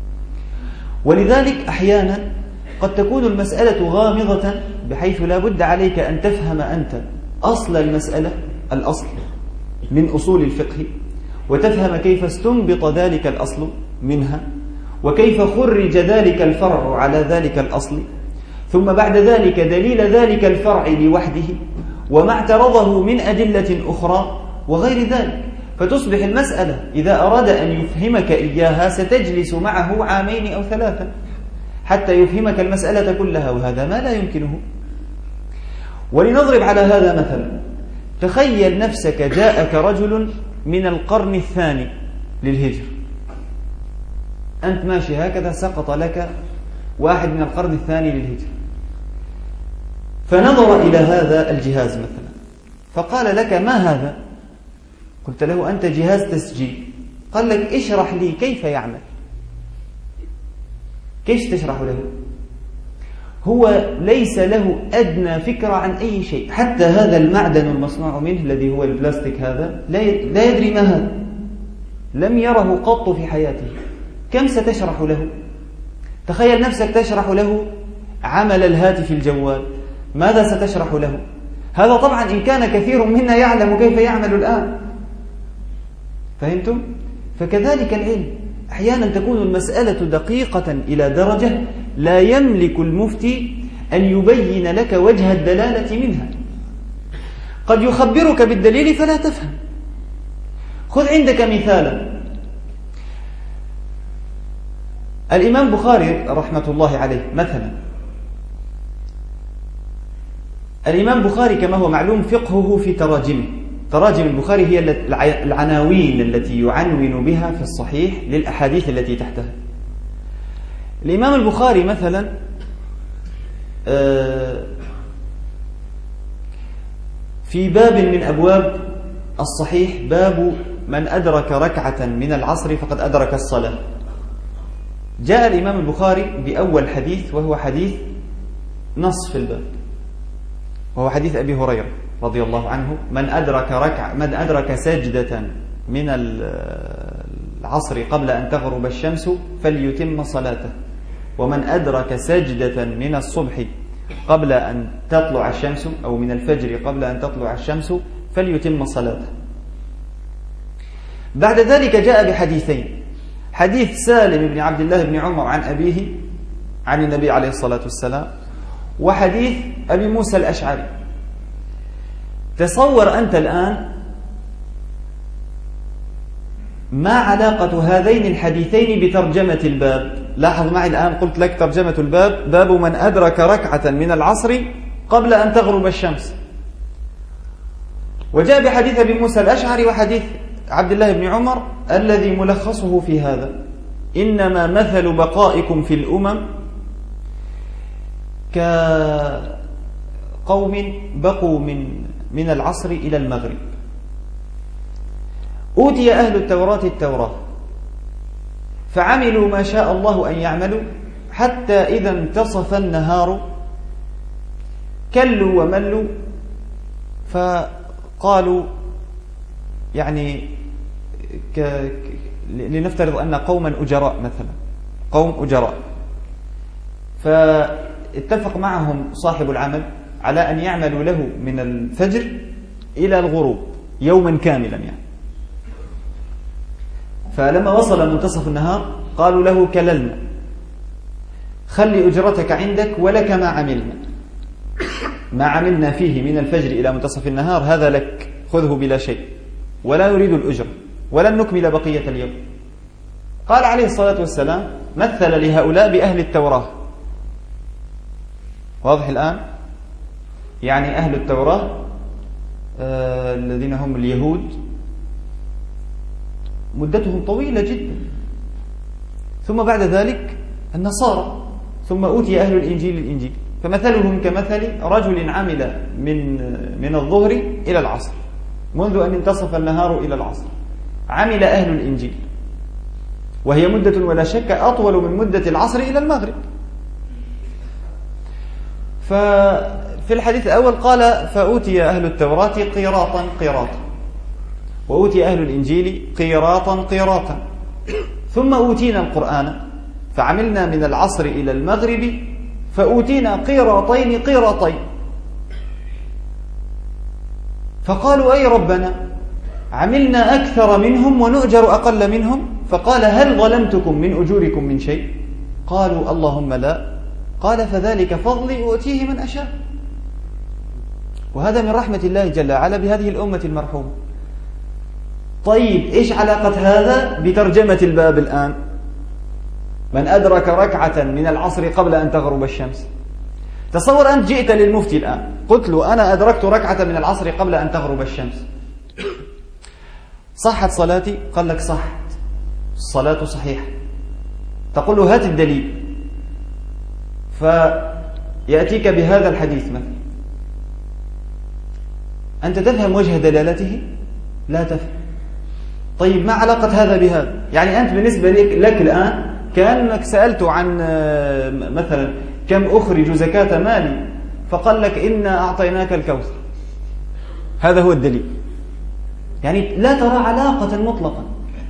ولذلك أحيانا قد تكون المسألة غامضة بحيث لا بد عليك أن تفهم أنت أصل المسألة، الأصل من أصول الفقه، وتفهم كيف استنبط ذلك الأصل منها، وكيف خرج ذلك الفرع على ذلك الأصل، ثم بعد ذلك دليل ذلك الفرع لوحده وما اعترضه من أدلة أخرى وغير ذلك. فتصبح المسألة إذا أراد أن يفهمك إياها ستجلس معه عامين أو ثلاثا حتى يفهمك المسألة كلها، وهذا ما لا يمكنه. ولنضرب على هذا مثلا، تخيل نفسك جاءك رجل من القرن الثاني للهجرة، أنت ماشي هكذا سقط لك واحد من القرن الثاني للهجرة، فنظر إلى هذا الجهاز مثلا فقال لك: ما هذا؟ قلت له: أنت جهاز تسجيل. قال لك اشرح لي كيف يعمل. كيف تشرح له؟ هو ليس له أدنى فكرة عن أي شيء، حتى هذا المعدن المصنوع منه الذي هو البلاستيك هذا لا يدري ما هذا، لم يره قط في حياته. كم ستشرح له؟ تخيل نفسك تشرح له عمل الهاتف الجوال، ماذا ستشرح له؟ هذا طبعا إن كان كثير منا يعلم كيف يعمل الآن. فهمتم؟ فكذلك العلم أحيانا تكون المسألة دقيقة إلى درجة لا يملك المفتي أن يبين لك وجه الدلالة منها. قد يخبرك بالدليل فلا تفهم. خذ عندك مثالا، الإمام البخاري رحمة الله عليه مثلا، الإمام البخاري كما هو معلوم فقهه في تراجمه. تراجم البخاري هي العناوين التي يعنون بها في الصحيح للأحاديث التي تحتها. الإمام البخاري مثلا في باب من أبواب الصحيح، باب من أدرك ركعة من العصر فقد أدرك الصلاة، جاء الإمام البخاري بأول حديث وهو حديث نص في الباب، وهو حديث أبي هريرة رضي الله عنه: من أدرك ركعة من أدرك سجدة من العصر قبل أن تغرب الشمس فليتم صلاته، ومن أدرك سجدة من الصبح قبل أن تطلع الشمس أو من الفجر قبل أن تطلع الشمس فليتم صلاته. بعد ذلك جاء بحديثين: حديث سالم بن عبد الله بن عمر عن أبيه عن النبي عليه الصلاة والسلام، وحديث أبي موسى الأشعري. تصور أنت الآن ما علاقة هذين الحديثين بترجمة الباب. لاحظ معي الآن، قلت لك ترجمة الباب باب من أدرك ركعة من العصر قبل أن تغرب الشمس، وجاء بحديث أبي موسى الأشعري وحديث عبد الله بن عمر الذي ملخصه في هذا: إنما مثل بقائكم في الأمم كقوم بقوا من من العصر إلى المغرب، أوتي أهل التوراة التوراة فعملوا ما شاء الله أن يعملوا، حتى إذا انتصف النهار كلوا وملوا، فقالوا يعني ك... لنفترض أن قوما أجراء مثلا، قوم أجراء، فاتفق معهم صاحب العمل على أن يعملوا له من الفجر إلى الغروب يوما كاملا يعني. فلما وصل منتصف النهار قالوا له: كللنا، خلي أجرتك عندك ولك ما عملنا، ما عملنا فيه من الفجر إلى منتصف النهار هذا لك، خذه بلا شيء، ولا نريد الأجر ولن نكمل بقية اليوم. قال عليه الصلاة والسلام: مثل لهؤلاء بأهل التوراة. واضح الآن؟ يعني أهل التوراة آه الذين هم اليهود مدتهم طويلة جدا، ثم بعد ذلك النصارى، ثم أوتي أهل الإنجيل الإنجيل، فمثلهم كمثل رجل عمل من من الظهر إلى العصر، منذ أن انتصف النهار إلى العصر، عمل أهل الإنجيل، وهي مدة ولا شك أطول من مدة العصر إلى المغرب. ففي الحديث الأول قال: فأوتي أهل التوراة قيراطا قيراطا، وأوتي أهل الإنجيل قيراطا قيراطا، ثم أوتينا القرآن فعملنا من العصر إلى المغرب فأوتينا قيراطين قيراطين. فقالوا: أي ربنا، عملنا أكثر منهم ونؤجر أقل منهم. فقال: هل ظلمتكم من أجوركم من شيء؟ قالوا: اللهم لا. قال: فذلك فضلي أؤتيه من أشاء. وهذا من رحمة الله جل وعلا بهذه الأمة المرحومة. طيب إيش علاقة هذا بترجمة الباب الآن؟ من أدرك ركعة من العصر قبل أن تغرب الشمس. تصور أنت جئت للمفتي الآن قلت له: أنا أدركت ركعة من العصر قبل أن تغرب الشمس، صحت صلاتي؟ قال لك: صحت، الصلاة صحيحة. تقول له: هات الدليل. فيأتيك بهذا الحديث مثلا، أنت تفهم وجه دلالته؟ لا تفهم. طيب ما علاقة هذا بهذا؟ يعني أنت بالنسبة لك, لك الآن كأنك سألته عن مثلا كم أخرج زكاة مالي فقال لك إنا أعطيناك الكوثر، هذا هو الدليل. يعني لا ترى علاقة مطلقا،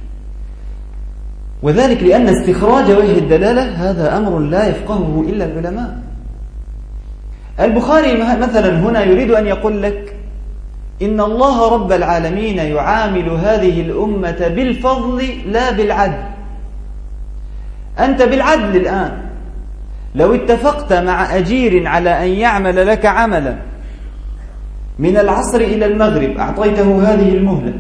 وذلك لأن استخراج وجه الدلالة هذا أمر لا يفقهه إلا العلماء. البخاري مثلا هنا يريد أن يقول لك إن الله رب العالمين يعامل هذه الأمة بالفضل لا بالعدل. أنت بالعدل الآن لو اتفقت مع أجير على أن يعمل لك عملا من العصر إلى المغرب، أعطيته هذه المهلة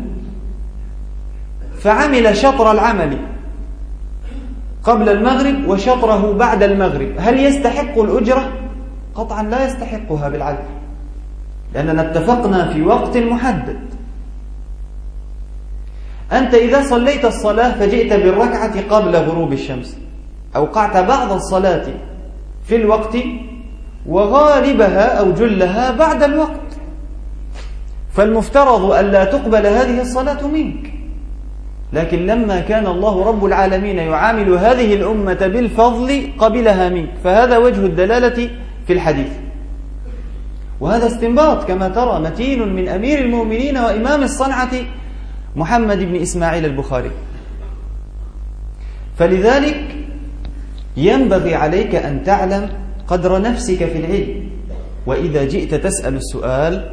فعمل شطر العمل قبل المغرب وشطره بعد المغرب، هل يستحق الأجرة؟ قطعا لا يستحقها بالعدل، لأننا اتفقنا في وقت محدد. أنت إذا صليت الصلاة فجئت بالركعة قبل غروب الشمس، أوقعت بعض الصلاة في الوقت وغالبها أو جلها بعد الوقت، فالمفترض ألا تقبل هذه الصلاة منك. لكن لما كان الله رب العالمين يعامل هذه الأمة بالفضل قبلها منك، فهذا وجه الدلالة في الحديث. وهذا استنباط كما ترى متين من أمير المؤمنين وإمام الصنعة محمد بن إسماعيل البخاري. فلذلك ينبغي عليك أن تعلم قدر نفسك في العلم، وإذا جئت تسأل السؤال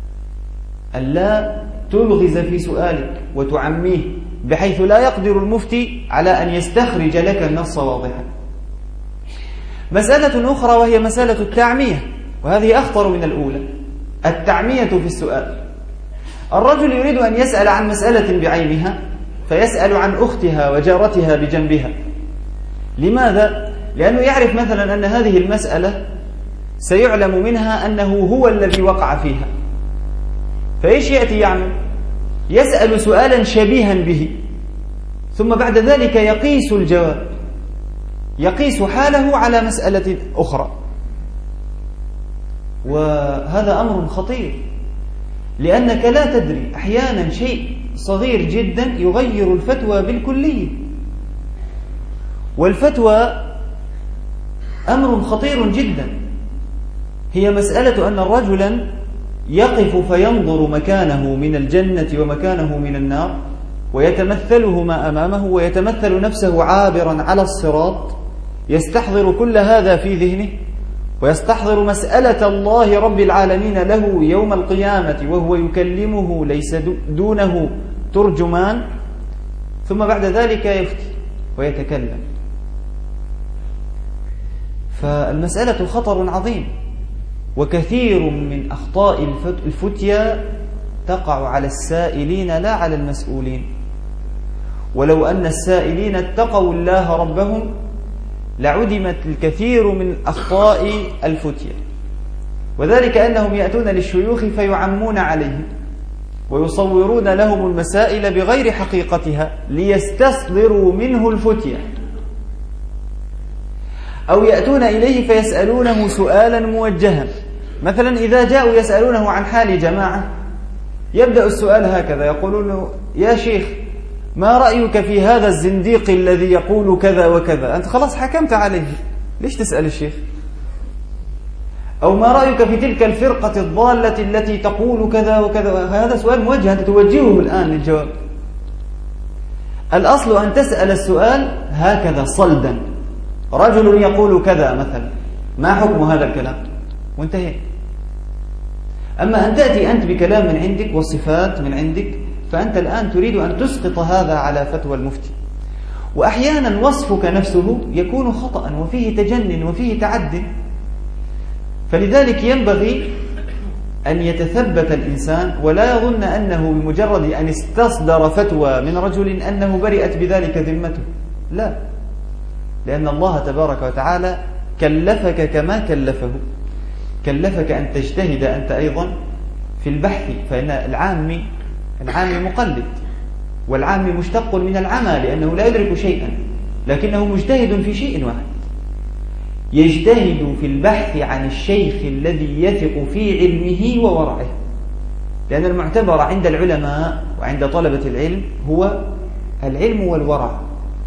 ألا تلغز في سؤالك وتعميه بحيث لا يقدر المفتي على أن يستخرج لك النص واضحا. مسألة أخرى وهي مسألة التعمية، وهذه أخطر من الأولى، التعمية في السؤال. الرجل يريد أن يسأل عن مسألة بعينها فيسأل عن أختها وجارتها بجنبها. لماذا؟ لأنه يعرف مثلا أن هذه المسألة سيعلم منها أنه هو الذي وقع فيها، فإيش يأتي يعمل؟ يسأل سؤالا شبيها به، ثم بعد ذلك يقيس الجواب، يقيس حاله على مسألة أخرى. وهذا أمر خطير، لأنك لا تدري، أحيانا شيء صغير جدا يغير الفتوى بالكلية. والفتوى أمر خطير جدا، هي مسألة أن الرجل يقف فينظر مكانه من الجنة ومكانه من النار، ويتمثله ما أمامه، ويتمثل نفسه عابرا على الصراط، يستحضر كل هذا في ذهنه، ويستحضر مسألة الله رب العالمين له يوم القيامة وهو يكلمه ليس دونه ترجمان، ثم بعد ذلك يفتي ويتكلم. فالمسألة خطر عظيم، وكثير من أخطاء الفتيا تقع على السائلين لا على المسؤولين. ولو أن السائلين اتقوا الله ربهم لعدمت الكثير من أخطاء الفتيا، وذلك أنهم يأتون للشيوخ فيعمون عليهم ويصورون لهم المسائل بغير حقيقتها ليستصدروا منه الفتيا، أو يأتون إليه فيسألونه سؤالا موجها. مثلا إذا جاءوا يسألونه عن حال جماعة يبدأ السؤال هكذا، يقولون يا شيخ ما رأيك في هذا الزنديق الذي يقول كذا وكذا؟ أنت خلاص حكمت عليه، ليش تسأل الشيخ؟ أو ما رأيك في تلك الفرقة الضالة التي تقول كذا وكذا؟ هذا سؤال موجه، أنت توجهه الآن للجواب. الأصل أن تسأل السؤال هكذا صلدا، رجل يقول كذا مثلا، ما حكم هذا الكلام؟ وانتهي. أما أن تأتي أنت بكلام من عندك وصفات من عندك، فأنت الآن تريد أن تسقط هذا على فتوى المفتي. وأحيانا وصفك نفسه يكون خطأ وفيه تجنن وفيه تعد. فلذلك ينبغي أن يتثبت الإنسان ولا يظن أنه بمجرد أن استصدر فتوى من رجل أنه برئت بذلك ذمته، لا، لأن الله تبارك وتعالى كلفك كما كلفه، كلفك أن تجتهد أنت أيضا في البحث. فإن العام العام مقلد، والعام مشتق من العمى لأنه لا يدرك شيئا، لكنه مجتهد في شيء واحد، يجتهد في البحث عن الشيخ الذي يثق في علمه وورعه. لأن المعتبر عند العلماء وعند طلبة العلم هو العلم والورع.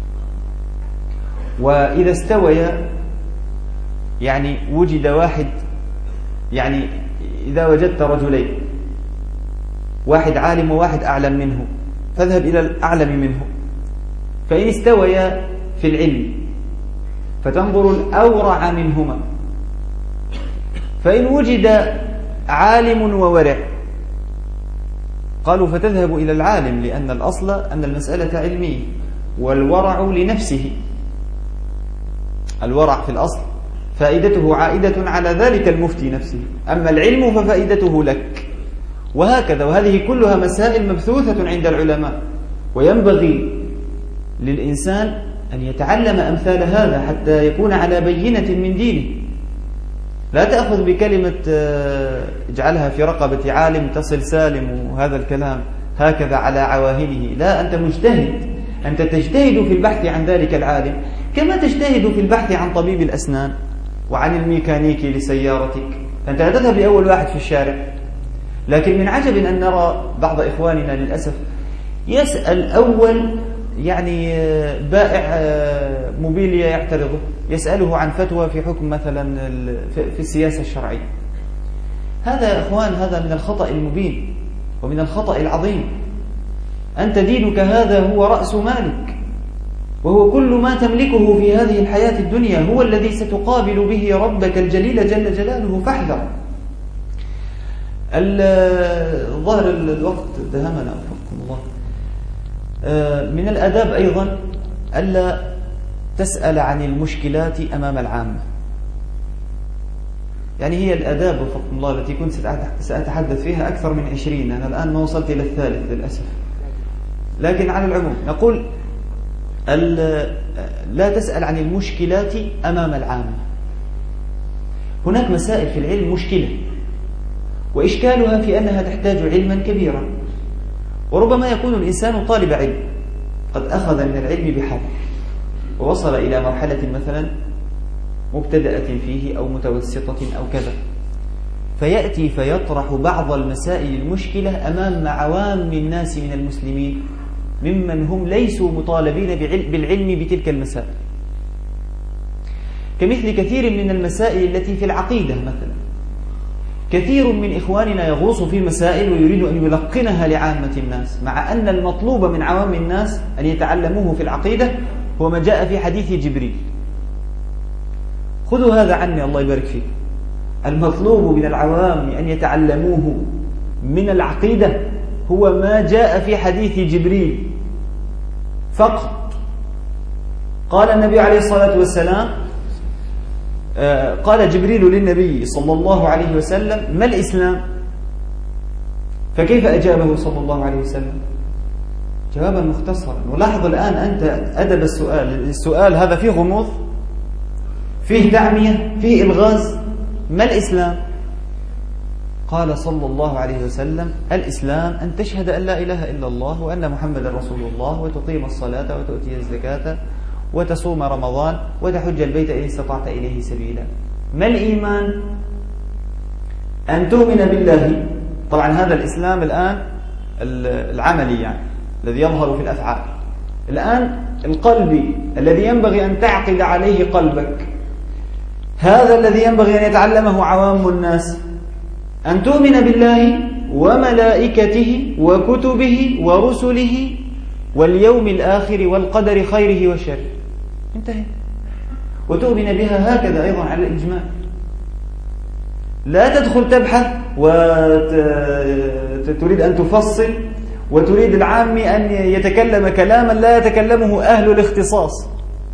وإذا استويا يعني وجد واحد، يعني إذا وجدت رجلين، واحد عالم وواحد أعلم منه، فاذهب إلى الأعلم منه، فإن استويا في العلم فتنظر الأورع منهما، فإن وجد عالم وورع قالوا فتذهب إلى العالم، لأن الأصل أن المسألة علمية، والورع لنفسه. الورع في الأصل فائدته عائدة على ذلك المفتي نفسه، أما العلم ففائدته لك. وهكذا، وهذه كلها مسائل مبثوثة عند العلماء، وينبغي للإنسان أن يتعلم أمثال هذا حتى يكون على بينة من دينه. لا تأخذ بكلمة اجعلها في رقبة عالم تصل سالم وهذا الكلام هكذا على عواهنه. لا، أنت مجتهد، أنت تجتهد في البحث عن ذلك العالم كما تجتهد في البحث عن طبيب الأسنان وعن الميكانيكي لسيارتك. فأنت لا تذهب لأول واحد في الشارع. لكن من عجب أن نرى بعض إخواننا للأسف يسأل أول يعني بائع موبيليا يعترضه، يسأله عن فتوى في حكم مثلا في السياسة الشرعية. هذا يا إخوان هذا من الخطأ المبين ومن الخطأ العظيم. أنت دينك هذا هو رأس مالك، وهو كل ما تملكه في هذه الحياة الدنيا، هو الذي ستقابل به ربك الجليل جل جلاله، فاحذر. ظهر الوقت دهمنا أفقكم الله. من الآداب أيضا ألا تسأل عن المشكلات أمام العامة. يعني هي الآداب وفقكم الله التي كنت سأتحدث فيها أكثر من عشرين، أنا الآن ما وصلت إلى الثالث للأسف. لكن على العموم نقول لا تسأل عن المشكلات أمام العامة. هناك مسائل في العلم مشكلة، وإشكالها في أنها تحتاج علما كبيرا، وربما يكون الإنسان طالب علم قد أخذ من العلم بحظ ووصل إلى مرحلة مثلا مبتدأة فيه أو متوسطة أو كذا، فيأتي فيطرح بعض المسائل المشكلة أمام عوام الناس من المسلمين ممن هم ليسوا مطالبين بالعلم بتلك المسائل، كمثل كثير من المسائل التي في العقيدة مثلا. كثير من إخواننا يغوص في مسائل ويريد أن يلقنها لعامة الناس، مع أن المطلوب من عوام الناس أن يتعلموه في العقيدة هو ما جاء في حديث جبريل. خذوا هذا عني الله يبارك فيك. المطلوب من العوام أن يتعلموه من العقيدة هو ما جاء في حديث جبريل فقط. قال النبي عليه الصلاة والسلام، قال جبريل للنبي صلى الله عليه وسلم: ما الإسلام؟ فكيف أجابه صلى الله عليه وسلم؟ جوابا مختصرا. ولاحظ الآن أنت أدب السؤال، السؤال هذا فيه غموض، فيه تعمية، فيه إلغاز. ما الإسلام؟ قال صلى الله عليه وسلم: الإسلام أن تشهد أن لا إله إلا الله وأن محمد رسول الله، وتقيم الصلاة وتؤتي الزكاة وتصوم رمضان وتحج البيت إن استطعت إليه سبيلا. ما الإيمان؟ أن تؤمن بالله. طبعا هذا الإسلام الآن العملي يعني الذي يظهر في الأفعال. الآن القلبي الذي ينبغي أن تعقد عليه قلبك، هذا الذي ينبغي أن يتعلمه عوام الناس. أن تؤمن بالله وملائكته وكتبه ورسله واليوم الآخر والقدر خيره وشره. انتهى. وتؤمن بها هكذا أيضا على الإجمال. لا تدخل تبحث وتريد أن تفصل وتريد العام أن يتكلم كلاما لا يتكلمه أهل الاختصاص.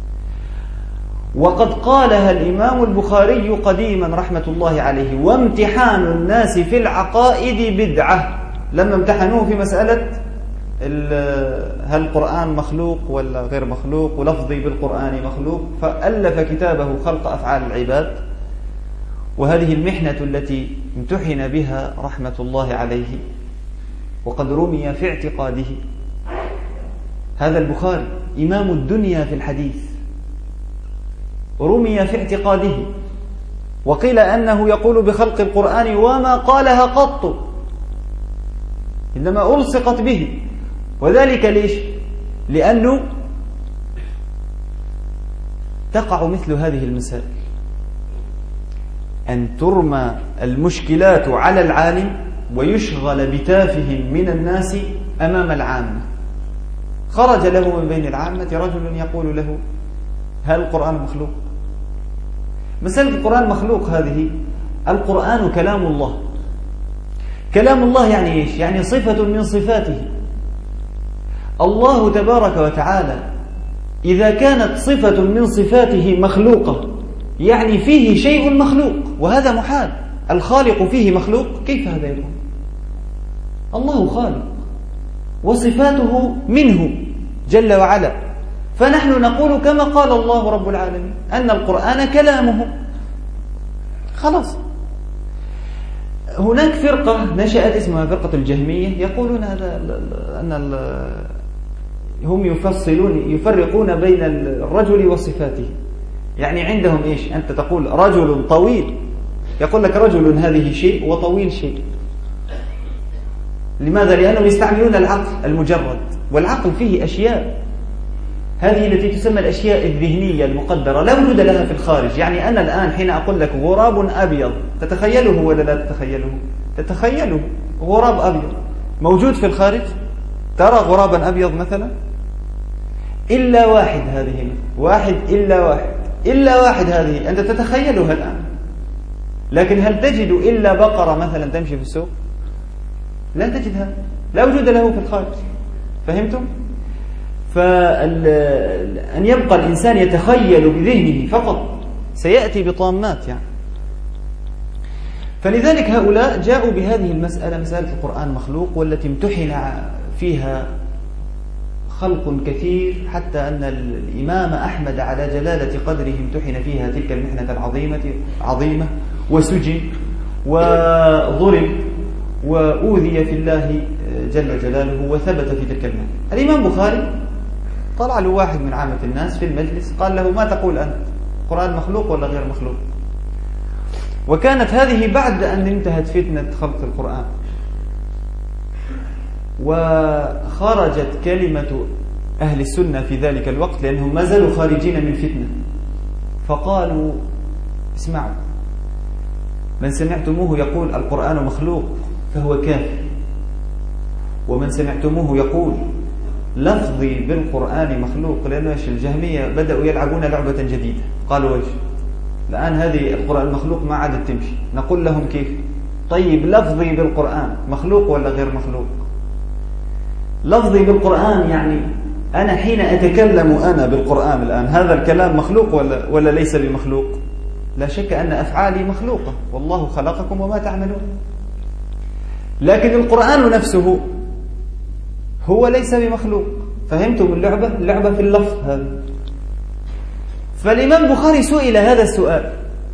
وقد قالها الإمام البخاري قديما رحمة الله عليه: وامتحان الناس في العقائد بدعة. لما امتحنوه في مسألة هل القرآن مخلوق ولا غير مخلوق ولفظي بالقرآن مخلوق، فألف كتابه خلق أفعال العباد. وهذه المحنة التي امتحن بها رحمة الله عليه وقد رمي في اعتقاده. هذا البخاري إمام الدنيا في الحديث رمي في اعتقاده، وقيل أنه يقول بخلق القرآن وما قالها قط. إنما ألصقت به. وذلك ليش؟ لأنه تقع مثل هذه المسائل، أن ترمى المشكلات على العالم ويشغل بتافه من الناس أمام العامة. خرج له من بين العامة رجل يقول له: هل القرآن مخلوق؟ مسألة القرآن مخلوق هذه، القرآن كلام الله. كلام الله يعني إيش؟ يعني صفة من صفاته. الله تبارك وتعالى إذا كانت صفة من صفاته مخلوقة يعني فيه شيء مخلوق، وهذا محال. الخالق فيه مخلوق، كيف هذا يكون؟ الله خالق وصفاته منه جل وعلا، فنحن نقول كما قال الله رب العالمين أن القرآن كلامه. خلاص. هناك فرقة نشأت اسمها فرقة الجهمية، يقولون هذا أن هم يفصلون يفرقون بين الرجل وصفاته. يعني عندهم إيش؟ أنت تقول رجل طويل، يقول لك رجل هذه شيء وطويل شيء. لماذا؟ لأنهم يستعملون العقل المجرد، والعقل فيه أشياء، هذه التي تسمى الأشياء الذهنية المقدرة لا وجود لها في الخارج. يعني أنا الآن حين أقول لك غراب أبيض، تتخيله ولا لا تتخيله؟ تتخيله. غراب أبيض موجود في الخارج؟ ترى غرابا أبيض مثلا؟ إلا واحد، هذه واحد إلا واحد إلا واحد، هذه أنت تتخيلها الآن. لكن هل تجد إلا بقرة مثلا تمشي في السوق؟ لا تجدها، لا وجود له في الخارج. فهمتم؟ فأن يبقى الإنسان يتخيل بذهنه فقط سيأتي بطامات يعني. فلذلك هؤلاء جاءوا بهذه المسألة، مسألة القرآن مخلوق، والتي امتحن فيها خلق كثير، حتى أن الإمام أحمد على جلالة قدره امتحن فيها تلك المحنة العظيمة عظيمة، وسجن وضرب وأوذي في الله جل جلاله، وثبت في تلك المحنة. الإمام بخاري طلع له واحد من عامة الناس في المجلس، قال له: ما تقول أنت؟ القرآن مخلوق ولا غير مخلوق؟ وكانت هذه بعد أن انتهت فتنة خلق القرآن، وخرجت كلمة أهل السنة في ذلك الوقت، لأنهم ما زالوا خارجين من فتنة، فقالوا: اسمعوا، من سمعتموه يقول القرآن مخلوق فهو كافر، ومن سمعتموه يقول لفظي بالقرآن مخلوق، لأنه الجهمية بدأوا يلعبون لعبة جديدة. قالوا: ويش الآن هذه القرآن المخلوق ما عادت تمشي. نقول لهم: كيف؟ طيب لفظي بالقرآن مخلوق ولا غير مخلوق؟ لفظي بالقرآن يعني أنا حين أتكلم أنا بالقرآن الآن، هذا الكلام مخلوق ولا, ولا ليس بمخلوق؟ لا شك أن أفعالي مخلوقة، والله خلقكم وما تعملون. لكن القرآن نفسه هو ليس بمخلوق. فهمتم اللعبة؟ اللعبة في اللفظ هذا. فالإمام بخاري سئل هذا السؤال،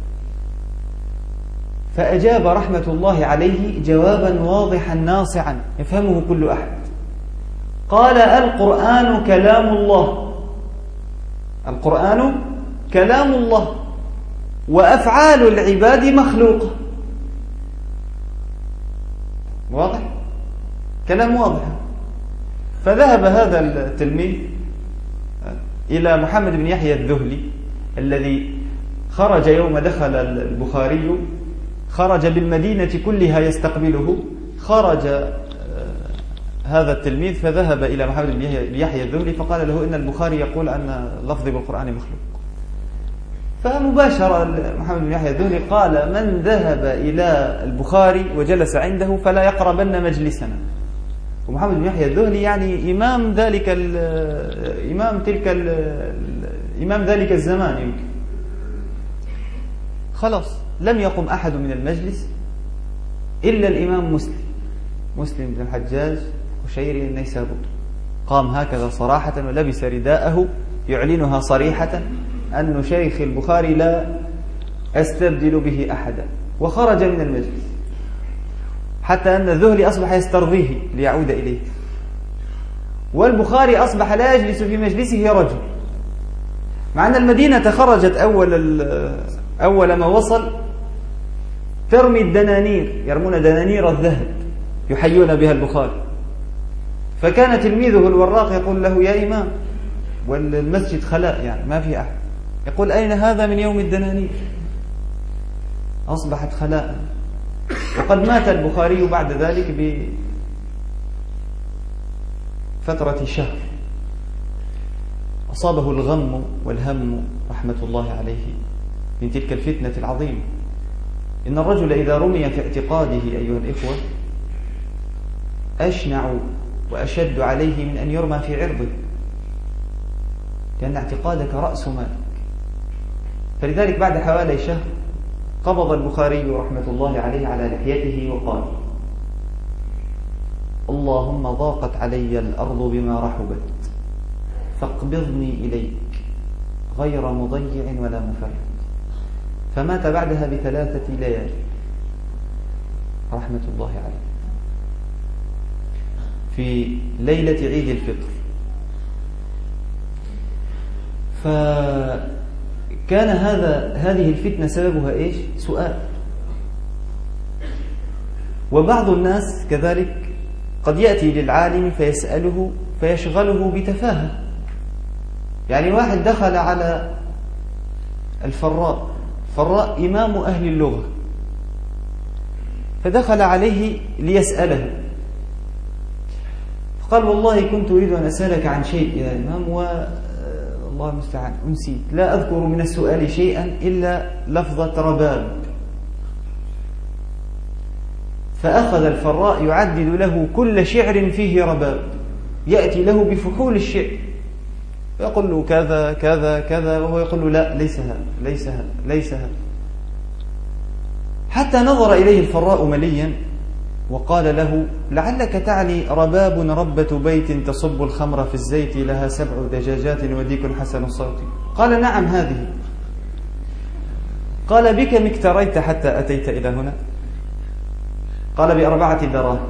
فأجاب رحمة الله عليه جوابا واضحا ناصعا يفهمه كل أحد. قال: القرآن كلام الله، القرآن كلام الله، وأفعال العباد مخلوقة. واضح؟ كلام واضح. فذهب هذا التلميذ إلى محمد بن يحيى الذهلي الذي خرج يوم دخل البخاري، خرج بالمدينة كلها يستقبله. خرج هذا التلميذ فذهب إلى محمد بن يحيى الذهلي فقال له: إن البخاري يقول أن لفظي بالقرآن مخلوق. فمباشرة محمد بن يحيى الذهلي قال: من ذهب إلى البخاري وجلس عنده فلا يقربن مجلسنا. ومحمد بن يحيى الذهلي يعني إمام ذلك إمام تلك إمام ذلك الزمان يمكن. خلاص لم يقم أحد من المجلس إلا الإمام مسلم مسلم بن الحجاج وشيري النيسابوري، قام هكذا صراحة ولبس رداءه يعلنها صريحة أن شيخ البخاري لا أستبدل به أحدا، وخرج من المجلس، حتى أن الذهلي أصبح يسترضيه ليعود إليه. والبخاري أصبح لا يجلس في مجلسه رجل، مع أن المدينة خرجت أول, أول ما وصل ترمي الدنانير، يرمون دنانير الذهب يحيون بها البخاري، فكان تلميذه الوراق يقول له: يا إمام، والمسجد خلاء يعني ما في أحد، يقول: أين هذا من يوم الدنانير؟ أصبحت خلاء. وقد مات البخاري بعد ذلك بفترة شهر، أصابه الغم والهم رحمة الله عليه من تلك الفتنة العظيمة. إن الرجل إذا رمي في اعتقاده أيها الإخوة أشنع وأشد عليه من أن يرمى في عرضه، لأن اعتقادك رأس مالك. فلذلك بعد حوالي شهر قبض البخاري رحمة الله عليه على لحيته وقال: اللهم ضاقت علي الأرض بما رحبت فاقبضني إليك غير مضيع ولا مفرط. فمات بعدها بثلاثة ليالي رحمة الله عليه في ليلة عيد الفطر. فكان هذا هذه الفتنة سببها إيش؟ سؤال. وبعض الناس كذلك قد يأتي للعالم فيسأله فيشغله بتفاهة. يعني واحد دخل على الفراء، فراء إمام أهل اللغة، فدخل عليه ليسأله، فقال: والله كنت أريد أن أسألك عن شيء يا إمام، والله المستعان أنسيت، لا أذكر من السؤال شيئا إلا لفظة رباب. فأخذ الفراء يعدد له كل شعر فيه رباب، يأتي له بفحول الشعر، يقول له كذا كذا كذا، وهو يقول له: لا، ليس هذا ليس هذا ليس هذا. حتى نظر إليه الفراء مليا وقال له: لعلك تعني رباب ربة بيت تصب الخمر في الزيت لها سبع دجاجات وديك حسن الصوت. قال: نعم هذه. قال: بكم اكتريت حتى أتيت إلى هنا؟ قال: بأربعة دراهم.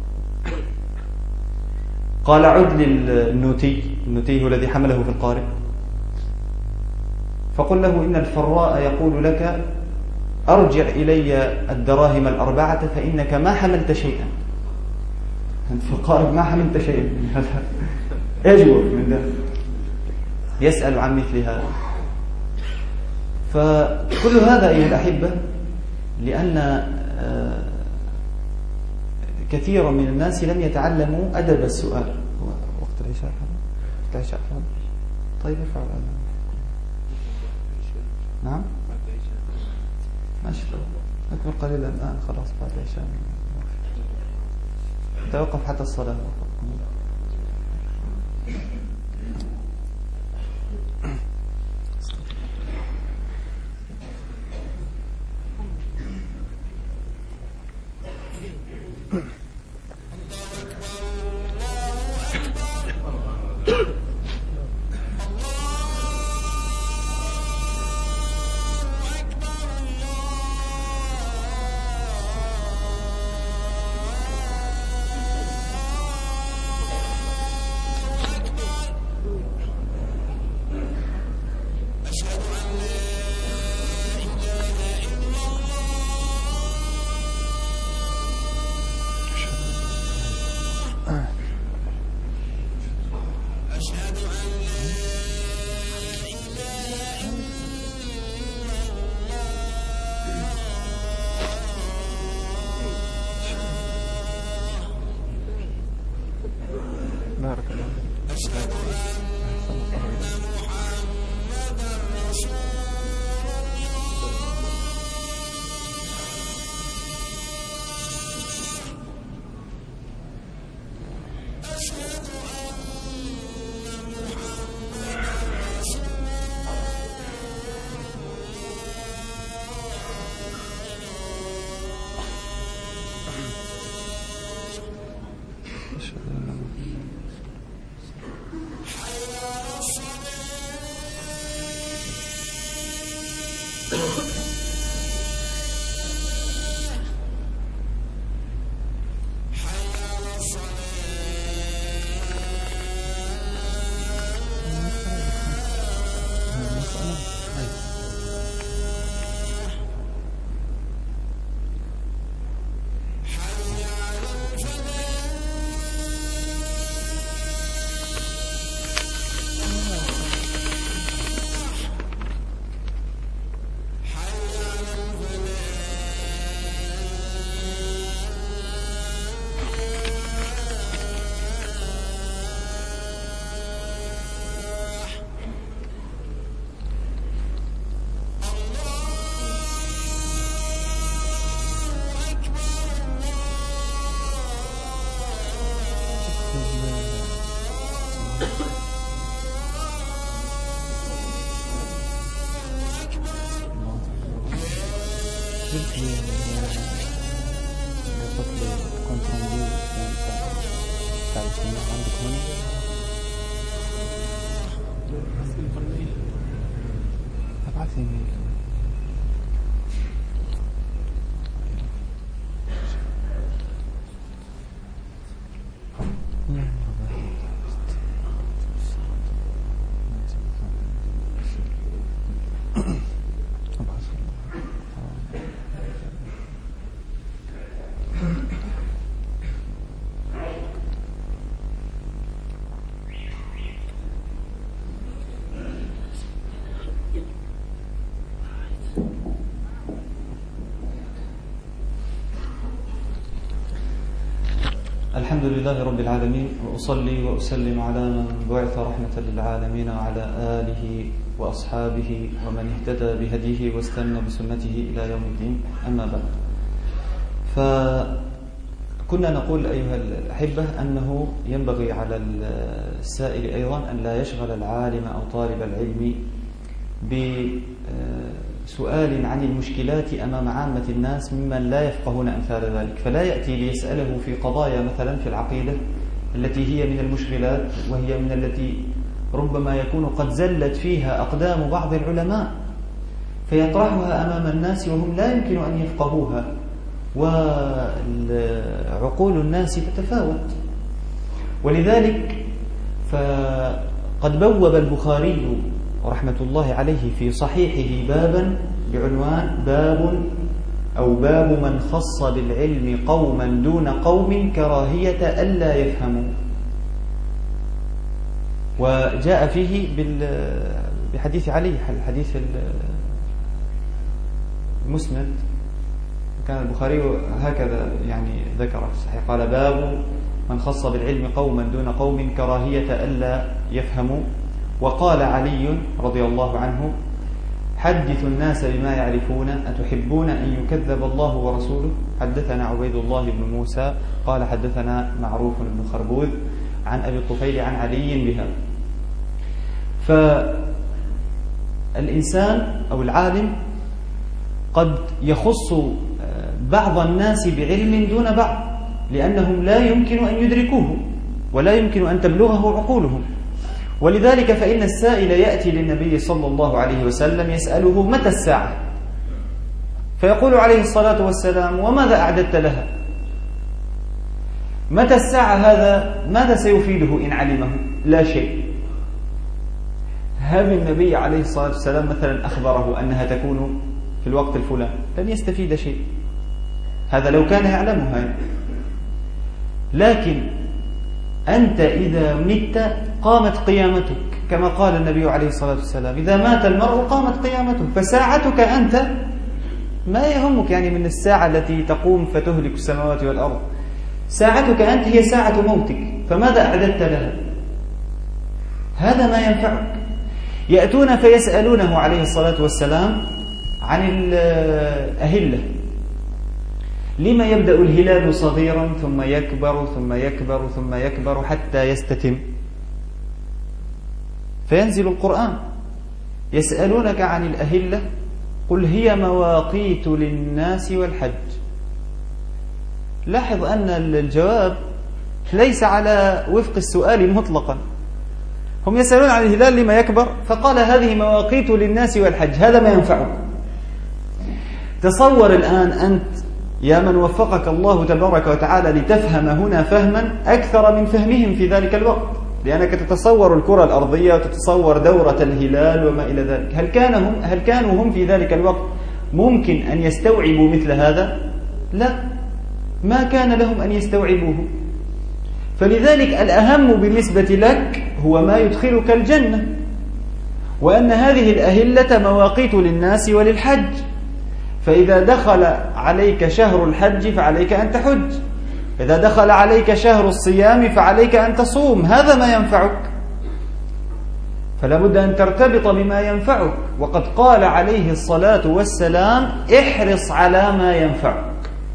قال: عد للنوتي، النوتي هو الذي حمله في القارب، فقل له: إن الفراء يقول لك أرجع إلي الدراهم الأربعة فإنك ما حملت شيئا. أنت في القارب ما حملت شيئا، أجوب من ذلك. يسأل عن مثل هذا. فكل هذا أيها الأحبة لأن كثيرا من الناس لم يتعلموا أدب السؤال. وقت العشاء وقت العشاء طيب ارفع الأذان. نعم ماشي، نكمل قليلا الآن، خلاص بعد العشاء توقف حتى الصلاة. الحمد لله رب العالمين، وأصلي وأسلم على من بعث رحمة للعالمين وعلى آله وأصحابه ومن اهتدى بهديه واستنى بسنته إلى يوم الدين. أما بعد، فكنا نقول أيها الأحبة أنه ينبغي على السائل أيضا أن لا يشغل العالم أو طالب العلم بسؤال عن المشكلات أمام عامة الناس ممن لا يفقهون أمثال ذلك، فلا يأتي ليسأله في قضايا مثلا في العقيدة التي هي من المشغلات، وهي من التي ربما يكون قد زلت فيها أقدام بعض العلماء، فيطرحها أمام الناس وهم لا يمكن أن يفقهوها، وعقول الناس تتفاوت. ولذلك فقد بوب البخاري رحمة الله عليه في صحيحه بابا بعنوان باب أو باب من خص بالعلم قوما دون قوم كراهية ألا يفهموا، وجاء فيه بحديث علي، الحديث المسند، كان البخاري هكذا يعني ذكر في الصحيح، قال باب من خص بالعلم قوما دون قوم كراهية ألا يفهموا. وقال علي رضي الله عنه: حدثوا الناس بما يعرفون، أتحبون أن يكذب الله ورسوله؟ حدثنا عبيد الله بن موسى قال حدثنا معروف بن خربوذ عن أبي الطفيل عن علي بها. فالإنسان أو العالم قد يخص بعض الناس بعلم دون بعض، لأنهم لا يمكن أن يدركوه ولا يمكن أن تبلغه عقولهم. ولذلك فإن السائل يأتي للنبي صلى الله عليه وسلم يسأله: متى الساعة؟ فيقول عليه الصلاة والسلام: وماذا أعددت لها؟ متى الساعة هذا ماذا سيفيده إن علمه؟ لا شيء. هل النبي عليه الصلاة والسلام مثلا أخبره أنها تكون في الوقت الفلاني؟ لن يستفيد شيء، هذا لو كان يعلمها. لكن أنت إذا مت قامت قيامتك، كما قال النبي عليه الصلاة والسلام: إذا مات المرء قامت قيامته. فساعتك أنت ما يهمك يعني من الساعة التي تقوم فتهلك السماوات والأرض، ساعتك أنت هي ساعة موتك، فماذا أعددت لها؟ هذا ما ينفعك. يأتون فيسألونه عليه الصلاة والسلام عن الأهلة: لما يبدأ الهلال صغيرا ثم يكبر ثم يكبر ثم يكبر حتى يستتم؟ فينزل القرآن: يسألونك عن الأهلة قل هي مواقيت للناس والحج. لاحظ أن الجواب ليس على وفق السؤال مطلقا. هم يسألون عن الهلال لما يكبر، فقال هذه مواقيت للناس والحج. هذا ما ينفعك. تصور الآن أنت يا من وفقك الله تبارك وتعالى لتفهم هنا فهما أكثر من فهمهم في ذلك الوقت، لأنك تتصور الكرة الأرضية وتتصور دورة الهلال وما إلى ذلك. هل كانوا هم هل كانوا هم في ذلك الوقت ممكن أن يستوعبوا مثل هذا؟ لا، ما كان لهم أن يستوعبوه. فلذلك الأهم بالنسبة لك هو ما يدخلك الجنة، وأن هذه الأهلة مواقيت للناس وللحج. فإذا دخل عليك شهر الحج فعليك أن تحج، إذا دخل عليك شهر الصيام فعليك أن تصوم. هذا ما ينفعك، فلا بد أن ترتبط بما ينفعك. وقد قال عليه الصلاة والسلام: احرص على ما ينفعك،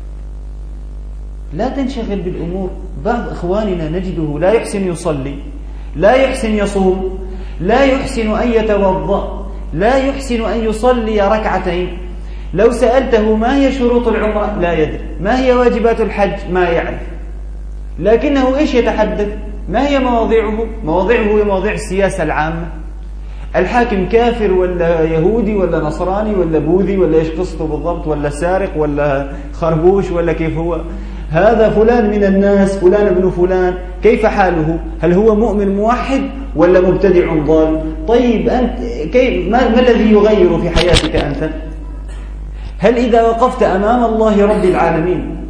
لا تنشغل بالأمور. بعض إخواننا نجده لا يحسن يصلي، لا يحسن يصوم، لا يحسن أن يتوضأ، لا يحسن أن يصلي ركعتين. لو سألته ما هي شروط العمرة لا يدري، ما هي واجبات الحج ما يعرف. لكنه إيش يتحدث؟ ما هي مواضيعه؟ مواضيعه هي مواضيع السياسة العامة. الحاكم كافر ولا يهودي ولا نصراني ولا بوذي ولا إيش قصته بالضبط، ولا سارق ولا خربوش ولا كيف هو؟ هذا فلان من الناس، فلان ابن فلان، كيف حاله؟ هل هو مؤمن موحد ولا مبتدع ضال؟ طيب أنت كيف ما, ما الذي يغير في حياتك أنت؟ هل إذا وقفت أمام الله رب العالمين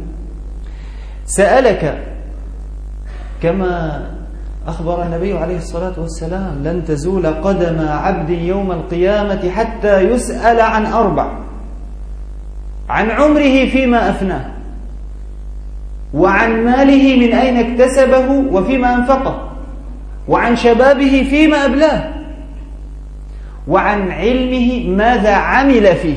سألك كما أخبر النبي عليه الصلاة والسلام: لن تزول قدم عبد يوم القيامة حتى يسأل عن أربع: عن عمره فيما أفناه، وعن ماله من أين اكتسبه وفيما أنفقه، وعن شبابه فيما أبلاه، وعن علمه ماذا عمل فيه.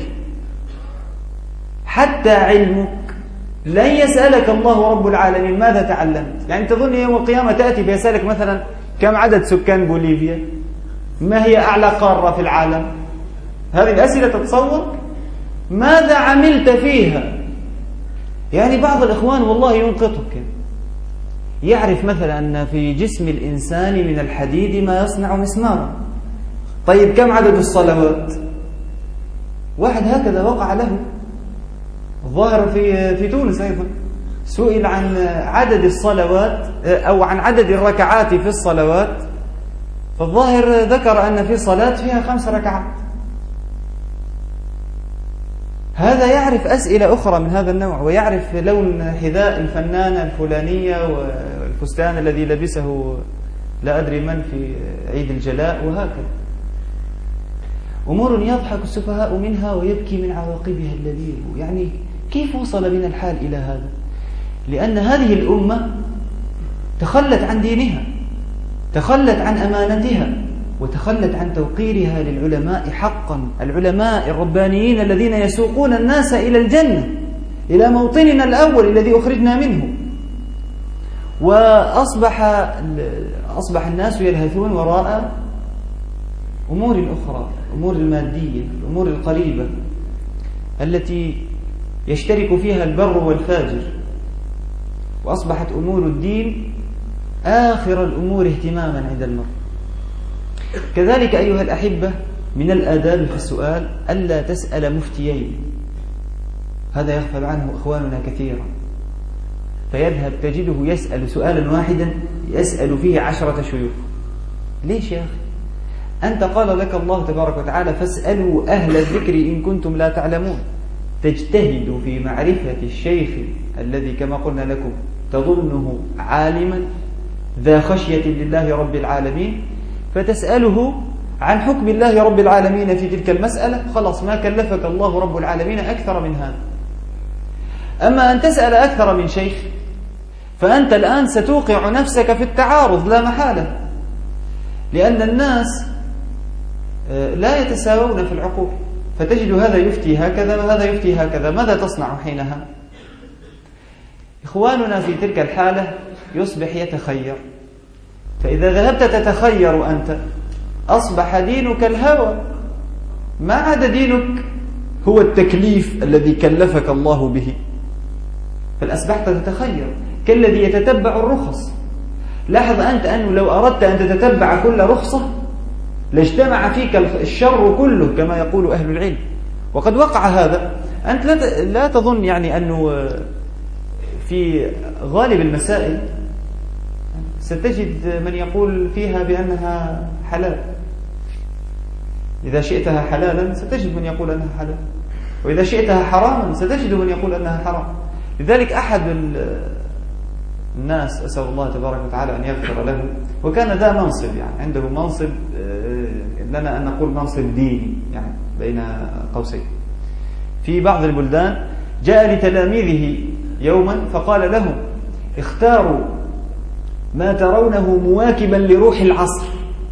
حتى علمك لن يسألك الله رب العالمين ماذا تعلمت. يعني تظن يوم القيامة تأتي فيسألك مثلا: كم عدد سكان بوليفيا؟ ما هي أعلى قارة في العالم؟ هذه الأسئلة تتصور؟ ماذا عملت فيها؟ يعني بعض الإخوان والله ينقطك، يعرف مثلا أن في جسم الإنسان من الحديد ما يصنع مسمارا. طيب كم عدد الصلوات؟ واحد هكذا وقع له الظاهر في في تونس أيضا، سئل عن عدد الصلوات أو عن عدد الركعات في الصلوات، فالظاهر ذكر أن في صلاة فيها خمس ركعات. هذا يعرف أسئلة أخرى من هذا النوع، ويعرف لون حذاء الفنانة الفلانية والفستان الذي لبسه لا أدري من في عيد الجلاء، وهكذا أمور يضحك السفهاء منها ويبكي من عواقبها اللذيذ. يعني كيف وصل بنا الحال إلى هذا؟ لأن هذه الأمة تخلت عن دينها، تخلت عن أمانتها، وتخلت عن توقيرها للعلماء حقا، العلماء الربانيين الذين يسوقون الناس إلى الجنة، إلى موطننا الأول الذي أخرجنا منه. وأصبح أصبح الناس يلهثون وراء أمور أخرى، أمور المادية، الأمور القريبة التي يشترك فيها البر والفاجر، وأصبحت أمور الدين آخر الأمور اهتماما عند المرء. كذلك أيها الأحبة من الآداب في السؤال ألا تسأل مفتيين، هذا يغفل عنه إخواننا كثيرا، فيذهب تجده يسأل سؤالا واحدا يسأل فيه عشرة شيوخ. ليش يا أخي؟ أنت قال لك الله تبارك وتعالى: فاسألوا أهل الذكر إن كنتم لا تعلمون. تجتهد في معرفة الشيخ الذي كما قلنا لكم تظنه عالما ذا خشية لله رب العالمين، فتسأله عن حكم الله رب العالمين في تلك المسألة. خلاص، ما كلفك الله رب العالمين أكثر من هذا. أما أن تسأل أكثر من شيخ فأنت الآن ستوقع نفسك في التعارض لا محالة، لأن الناس لا يتساوون في العقول، فتجد هذا يفتي هكذا وهذا يفتي هكذا. ماذا تصنع حينها؟ إخواننا في تلك الحالة يصبح يتخير، فإذا ذهبت تتخير أنت أصبح دينك الهوى، ما عاد دينك هو التكليف الذي كلفك الله به، فأصبحت تتخير كالذي يتتبع الرخص. لاحظ أنت أنه لو أردت أن تتتبع كل رخصة لاجتمع فيك الشر كله كما يقول أهل العلم، وقد وقع هذا. أنت لا تظن يعني أنه في غالب المسائل ستجد من يقول فيها بأنها حلال. إذا شئتها حلالا ستجد من يقول أنها حلال، وإذا شئتها حراما ستجد من يقول أنها حرام. لذلك أحد الناس أسأل الله تبارك وتعالى أن يغفر له، وكان ذا منصب، يعني عنده منصب لنا أن نقول منصب ديني يعني بين قوسين في بعض البلدان، جاء لتلاميذه يوما فقال لهم: اختاروا ما ترونه مواكبا لروح العصر،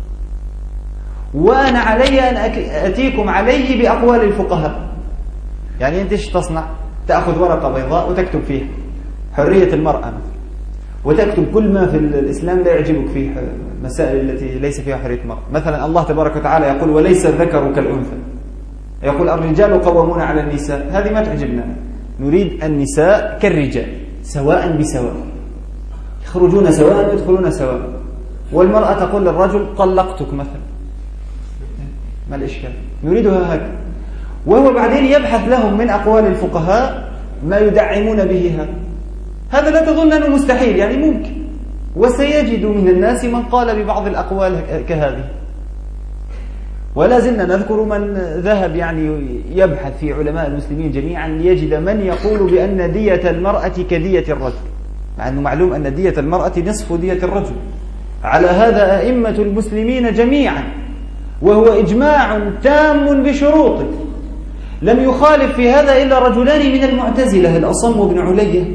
وأنا علي أن أتيكم عليه بأقوال الفقهاء. يعني أنت إيش تصنع؟ تأخذ ورقة بيضاء وتكتب فيها حرية المرأة، وتكتب كل ما في الإسلام لا يعجبك فيه، المسائل التي ليس فيها حرية المرأة. مثلا الله تبارك وتعالى يقول: وليس الذكر كالأنثى، يقول الرجال قوامون على النساء. هذه ما تعجبنا، نريد النساء كالرجال سواء بسواء. يخرجون سواء ويدخلون سواء، والمرأة تقول للرجل طلقتك مثلا، ما الإشكال؟ يريدها هكذا، وهو بعدين يبحث لهم من أقوال الفقهاء ما يدعمون به هذا. هذا لا تظن أنه مستحيل، يعني ممكن، وسيجد من الناس من قال ببعض الأقوال كهذه. ولا زلنا نذكر من ذهب يعني يبحث في علماء المسلمين جميعا ليجد من يقول بأن دية المرأة كدية الرجل، مع أنه معلوم أن دية المرأة نصف دية الرجل. على هذا أئمة المسلمين جميعا، وهو إجماع تام بشروطه. لم يخالف في هذا إلا رجلان من المعتزلة، الأصم بن علية.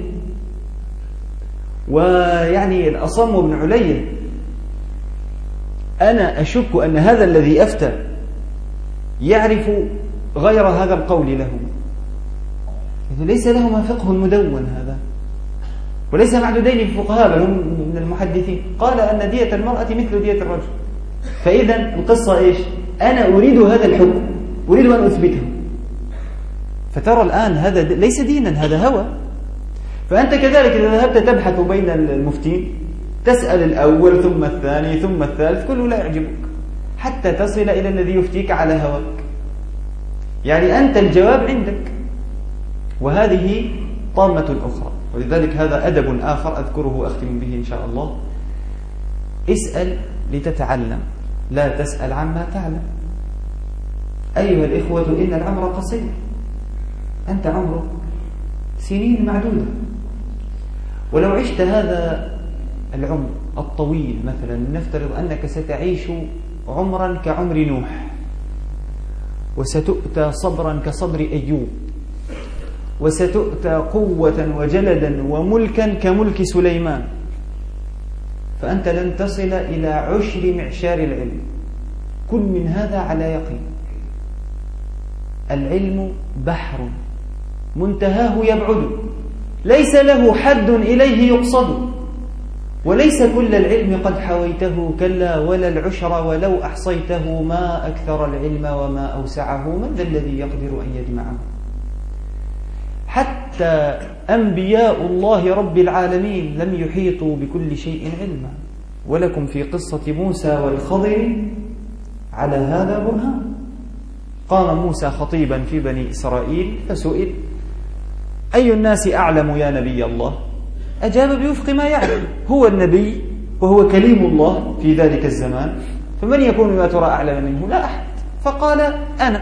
ويعني الأصم بن علية أنا أشك أن هذا الذي أفتى يعرف غير هذا القول له، ليس لهما فقه مدون هذا، وليس معدودين في الفقهاء بل هم من المحدثين. قال أن دية المرأة مثل دية الرجل. فإذا القصة إيش؟ أنا أريد هذا الحكم، أريد أن أثبته. فترى الآن هذا ليس دينا، هذا هوى. فأنت كذلك إذا ذهبت تبحث بين المفتين تسأل الأول ثم الثاني ثم الثالث، كله لا يعجبك حتى تصل إلى الذي يفتيك على هواك. يعني أنت الجواب عندك، وهذه طامة أخرى. ولذلك هذا أدب آخر أذكره وأختم به إن شاء الله. اسأل لتتعلم، لا تسأل عما تعلم. أيها الإخوة، إن العمر قصير، أنت عمرك سنين معدودة، ولو عشت هذا العمر الطويل مثلا، نفترض أنك ستعيش عمرا كعمر نوح، وستؤتى صبرا كصبر أيوب، وستؤتى قوة وجلدا وملكا كملك سليمان، فأنت لن تصل إلى عشر معشار العلم. كن من هذا على يقين. العلم بحر منتهاه يبعد، ليس له حد إليه يقصد، وليس كل العلم قد حويته، كلا ولا العشر ولو أحصيته، ما أكثر العلم وما أوسعه، من ذا الذي يقدر أن يجمعه. حتى أنبياء الله رب العالمين لم يحيطوا بكل شيء علما. ولكم في قصة موسى والخضر على هذا برهان. قام موسى خطيبا في بني إسرائيل فسئل: أي الناس أعلم يا نبي الله؟ أجاب بوفق ما يعلم، هو النبي وهو كليم الله في ذلك الزمان، فمن يكون يا ترى أعلم منه؟ لا أحد. فقال: أنا.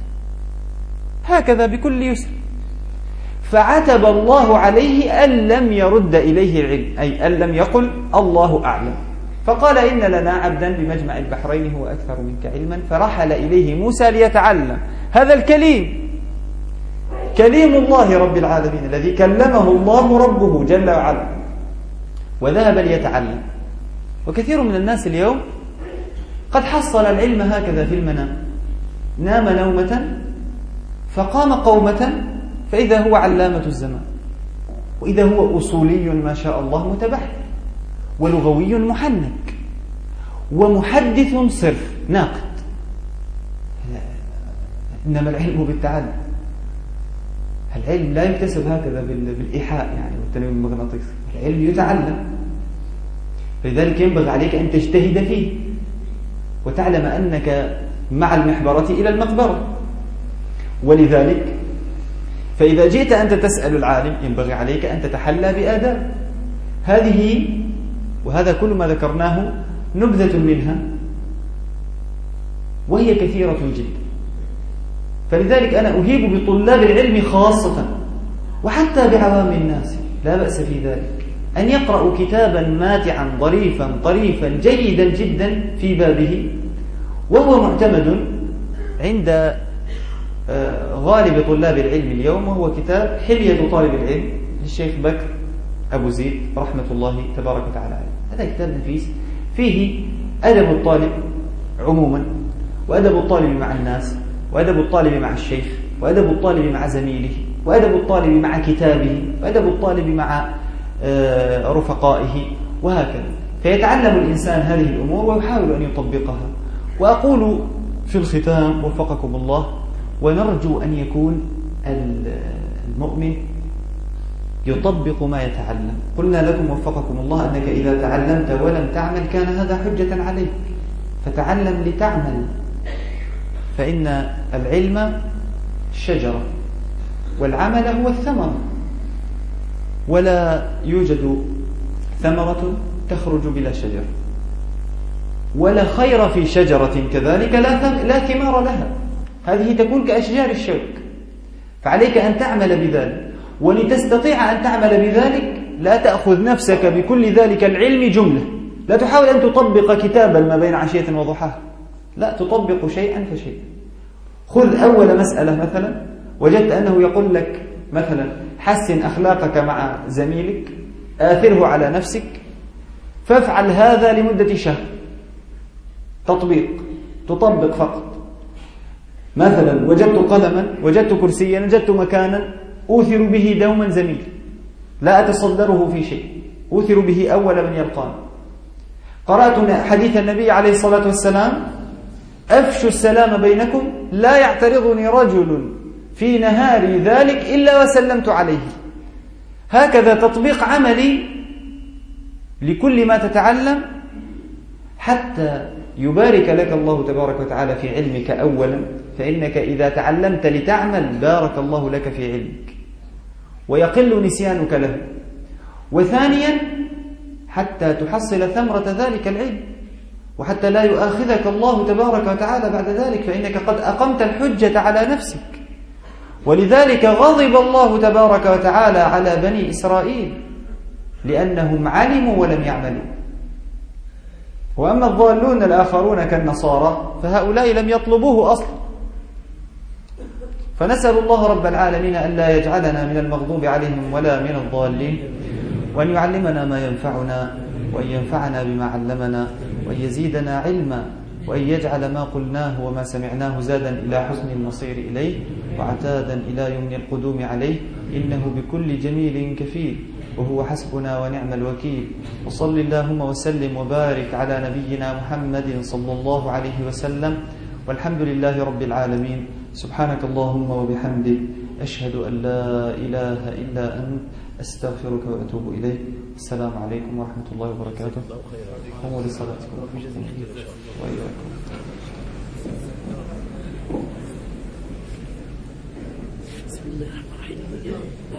هكذا بكل يسر. فعتب الله عليه أن لم يرد إليه العلم، أي أن لم يقل الله أعلم. فقال: إن لنا عبدا بمجمع البحرين هو أكثر منك علما. فرحل إليه موسى ليتعلم. هذا الكليم كليم الله رب العالمين الذي كلمه الله ربه جل وعلا، وذهب ليتعلم. وكثير من الناس اليوم قد حصل العلم هكذا في المنام، نام نومة فقام قومة فإذا هو علامة الزمان، وإذا هو أصولي ما شاء الله متبحر، ولغوي محنك، ومحدث صرف ناقد. إنما العلم بالتعلم. العلم لا يكتسب هكذا بالإيحاء يعني والتنويم المغناطيسي، العلم يتعلم. فلذلك ينبغي عليك أن تجتهد فيه، وتعلم أنك مع المحبرة إلى المقبرة. ولذلك فإذا جئت أنت تسأل العالم ينبغي عليك أن تتحلى بآداب. هذه وهذا كل ما ذكرناه نبذة منها، وهي كثيرة جدا. فلذلك أنا أهيب بطلاب العلم خاصة، وحتى بعوام الناس لا بأس في ذلك، أن يقرأوا كتابا ماتعا ظريفا طريفا جيدا جدا في بابه، وهو معتمد عند غالب طلاب العلم اليوم، وهو كتاب حلية طالب العلم للشيخ بكر أبو زيد رحمة الله تبارك وتعالى عليه. هذا كتاب نفيس فيه أدب الطالب عموما، وأدب الطالب مع الناس، وأدب الطالب مع الشيخ، وأدب الطالب مع زميله، وأدب الطالب مع كتابه، وأدب الطالب مع رفقائه، وهكذا. فيتعلم الإنسان هذه الأمور ويحاول أن يطبقها. وأقول في الختام وفقكم الله، ونرجو أن يكون المؤمن يطبق ما يتعلم. قلنا لكم وفقكم الله أنك إذا تعلمت ولم تعمل كان هذا حجة عليك، فتعلم لتعمل، فإن العلم الشجرة والعمل هو الثمرة، ولا يوجد ثمرة تخرج بلا شجرة، ولا خير في شجرة كذلك لا لا ثمار لها، هذه تكون كأشجار الشوك. فعليك أن تعمل بذلك، ولتستطيع أن تعمل بذلك لا تأخذ نفسك بكل ذلك العلم جملة، لا تحاول أن تطبق كتابا ما بين عشية وضحاها، لا، تطبق شيئا فشيئا. خذ أول مسألة مثلا، وجدت أنه يقول لك مثلا حسن أخلاقك مع زميلك، آثره على نفسك، فافعل هذا لمدة شهر، تطبيق، تطبق فقط. مثلا وجدت قلما، وجدت كرسيا، وجدت مكانا، أوثر به دوما زميلي، لا أتصدره في شيء، أوثر به أول من يلقاني. قرأت حديث النبي عليه الصلاة والسلام: أفشوا السلام بينكم لا يعترضني رجل في نهار ذلك إلا وسلمت عليه. هكذا تطبيق عملي لكل ما تتعلم، حتى يبارك لك الله تبارك وتعالى في علمك أولا، فإنك إذا تعلمت لتعمل بارك الله لك في علمك ويقل نسيانك له. وثانيا حتى تحصل ثمرة ذلك العلم، وحتى لا يؤاخذك الله تبارك وتعالى بعد ذلك، فإنك قد أقمت الحجة على نفسك. ولذلك غضب الله تبارك وتعالى على بني إسرائيل لأنهم علموا ولم يعملوا. وأما الضالون الآخرون كالنصارى فهؤلاء لم يطلبوه أصلا. فنسأل الله رب العالمين أن لا يجعلنا من المغضوب عليهم ولا من الضالين، وأن يعلمنا ما ينفعنا، وأن ينفعنا بما علمنا، وأن يزيدنا علما، وأن يجعل ما قلناه وما سمعناه زادا إلى حسن المصير إليه، وعتادا إلى يمن القدوم عليه، إنه بكل جميل كفيل، وهو حسبنا ونعم الوكيل. وصل اللهم وسلم وبارك على نبينا محمد صلى الله عليه وسلم، والحمد لله رب العالمين. سبحانك اللهم وبحمدك، أشهد أن لا إله إلا أنت، أستغفرك وأتوب إليك. السلام عليكم ورحمة الله وبركاته. قوموا لصلاتكم وإياكم. بسم الله الرحمن الرحيم.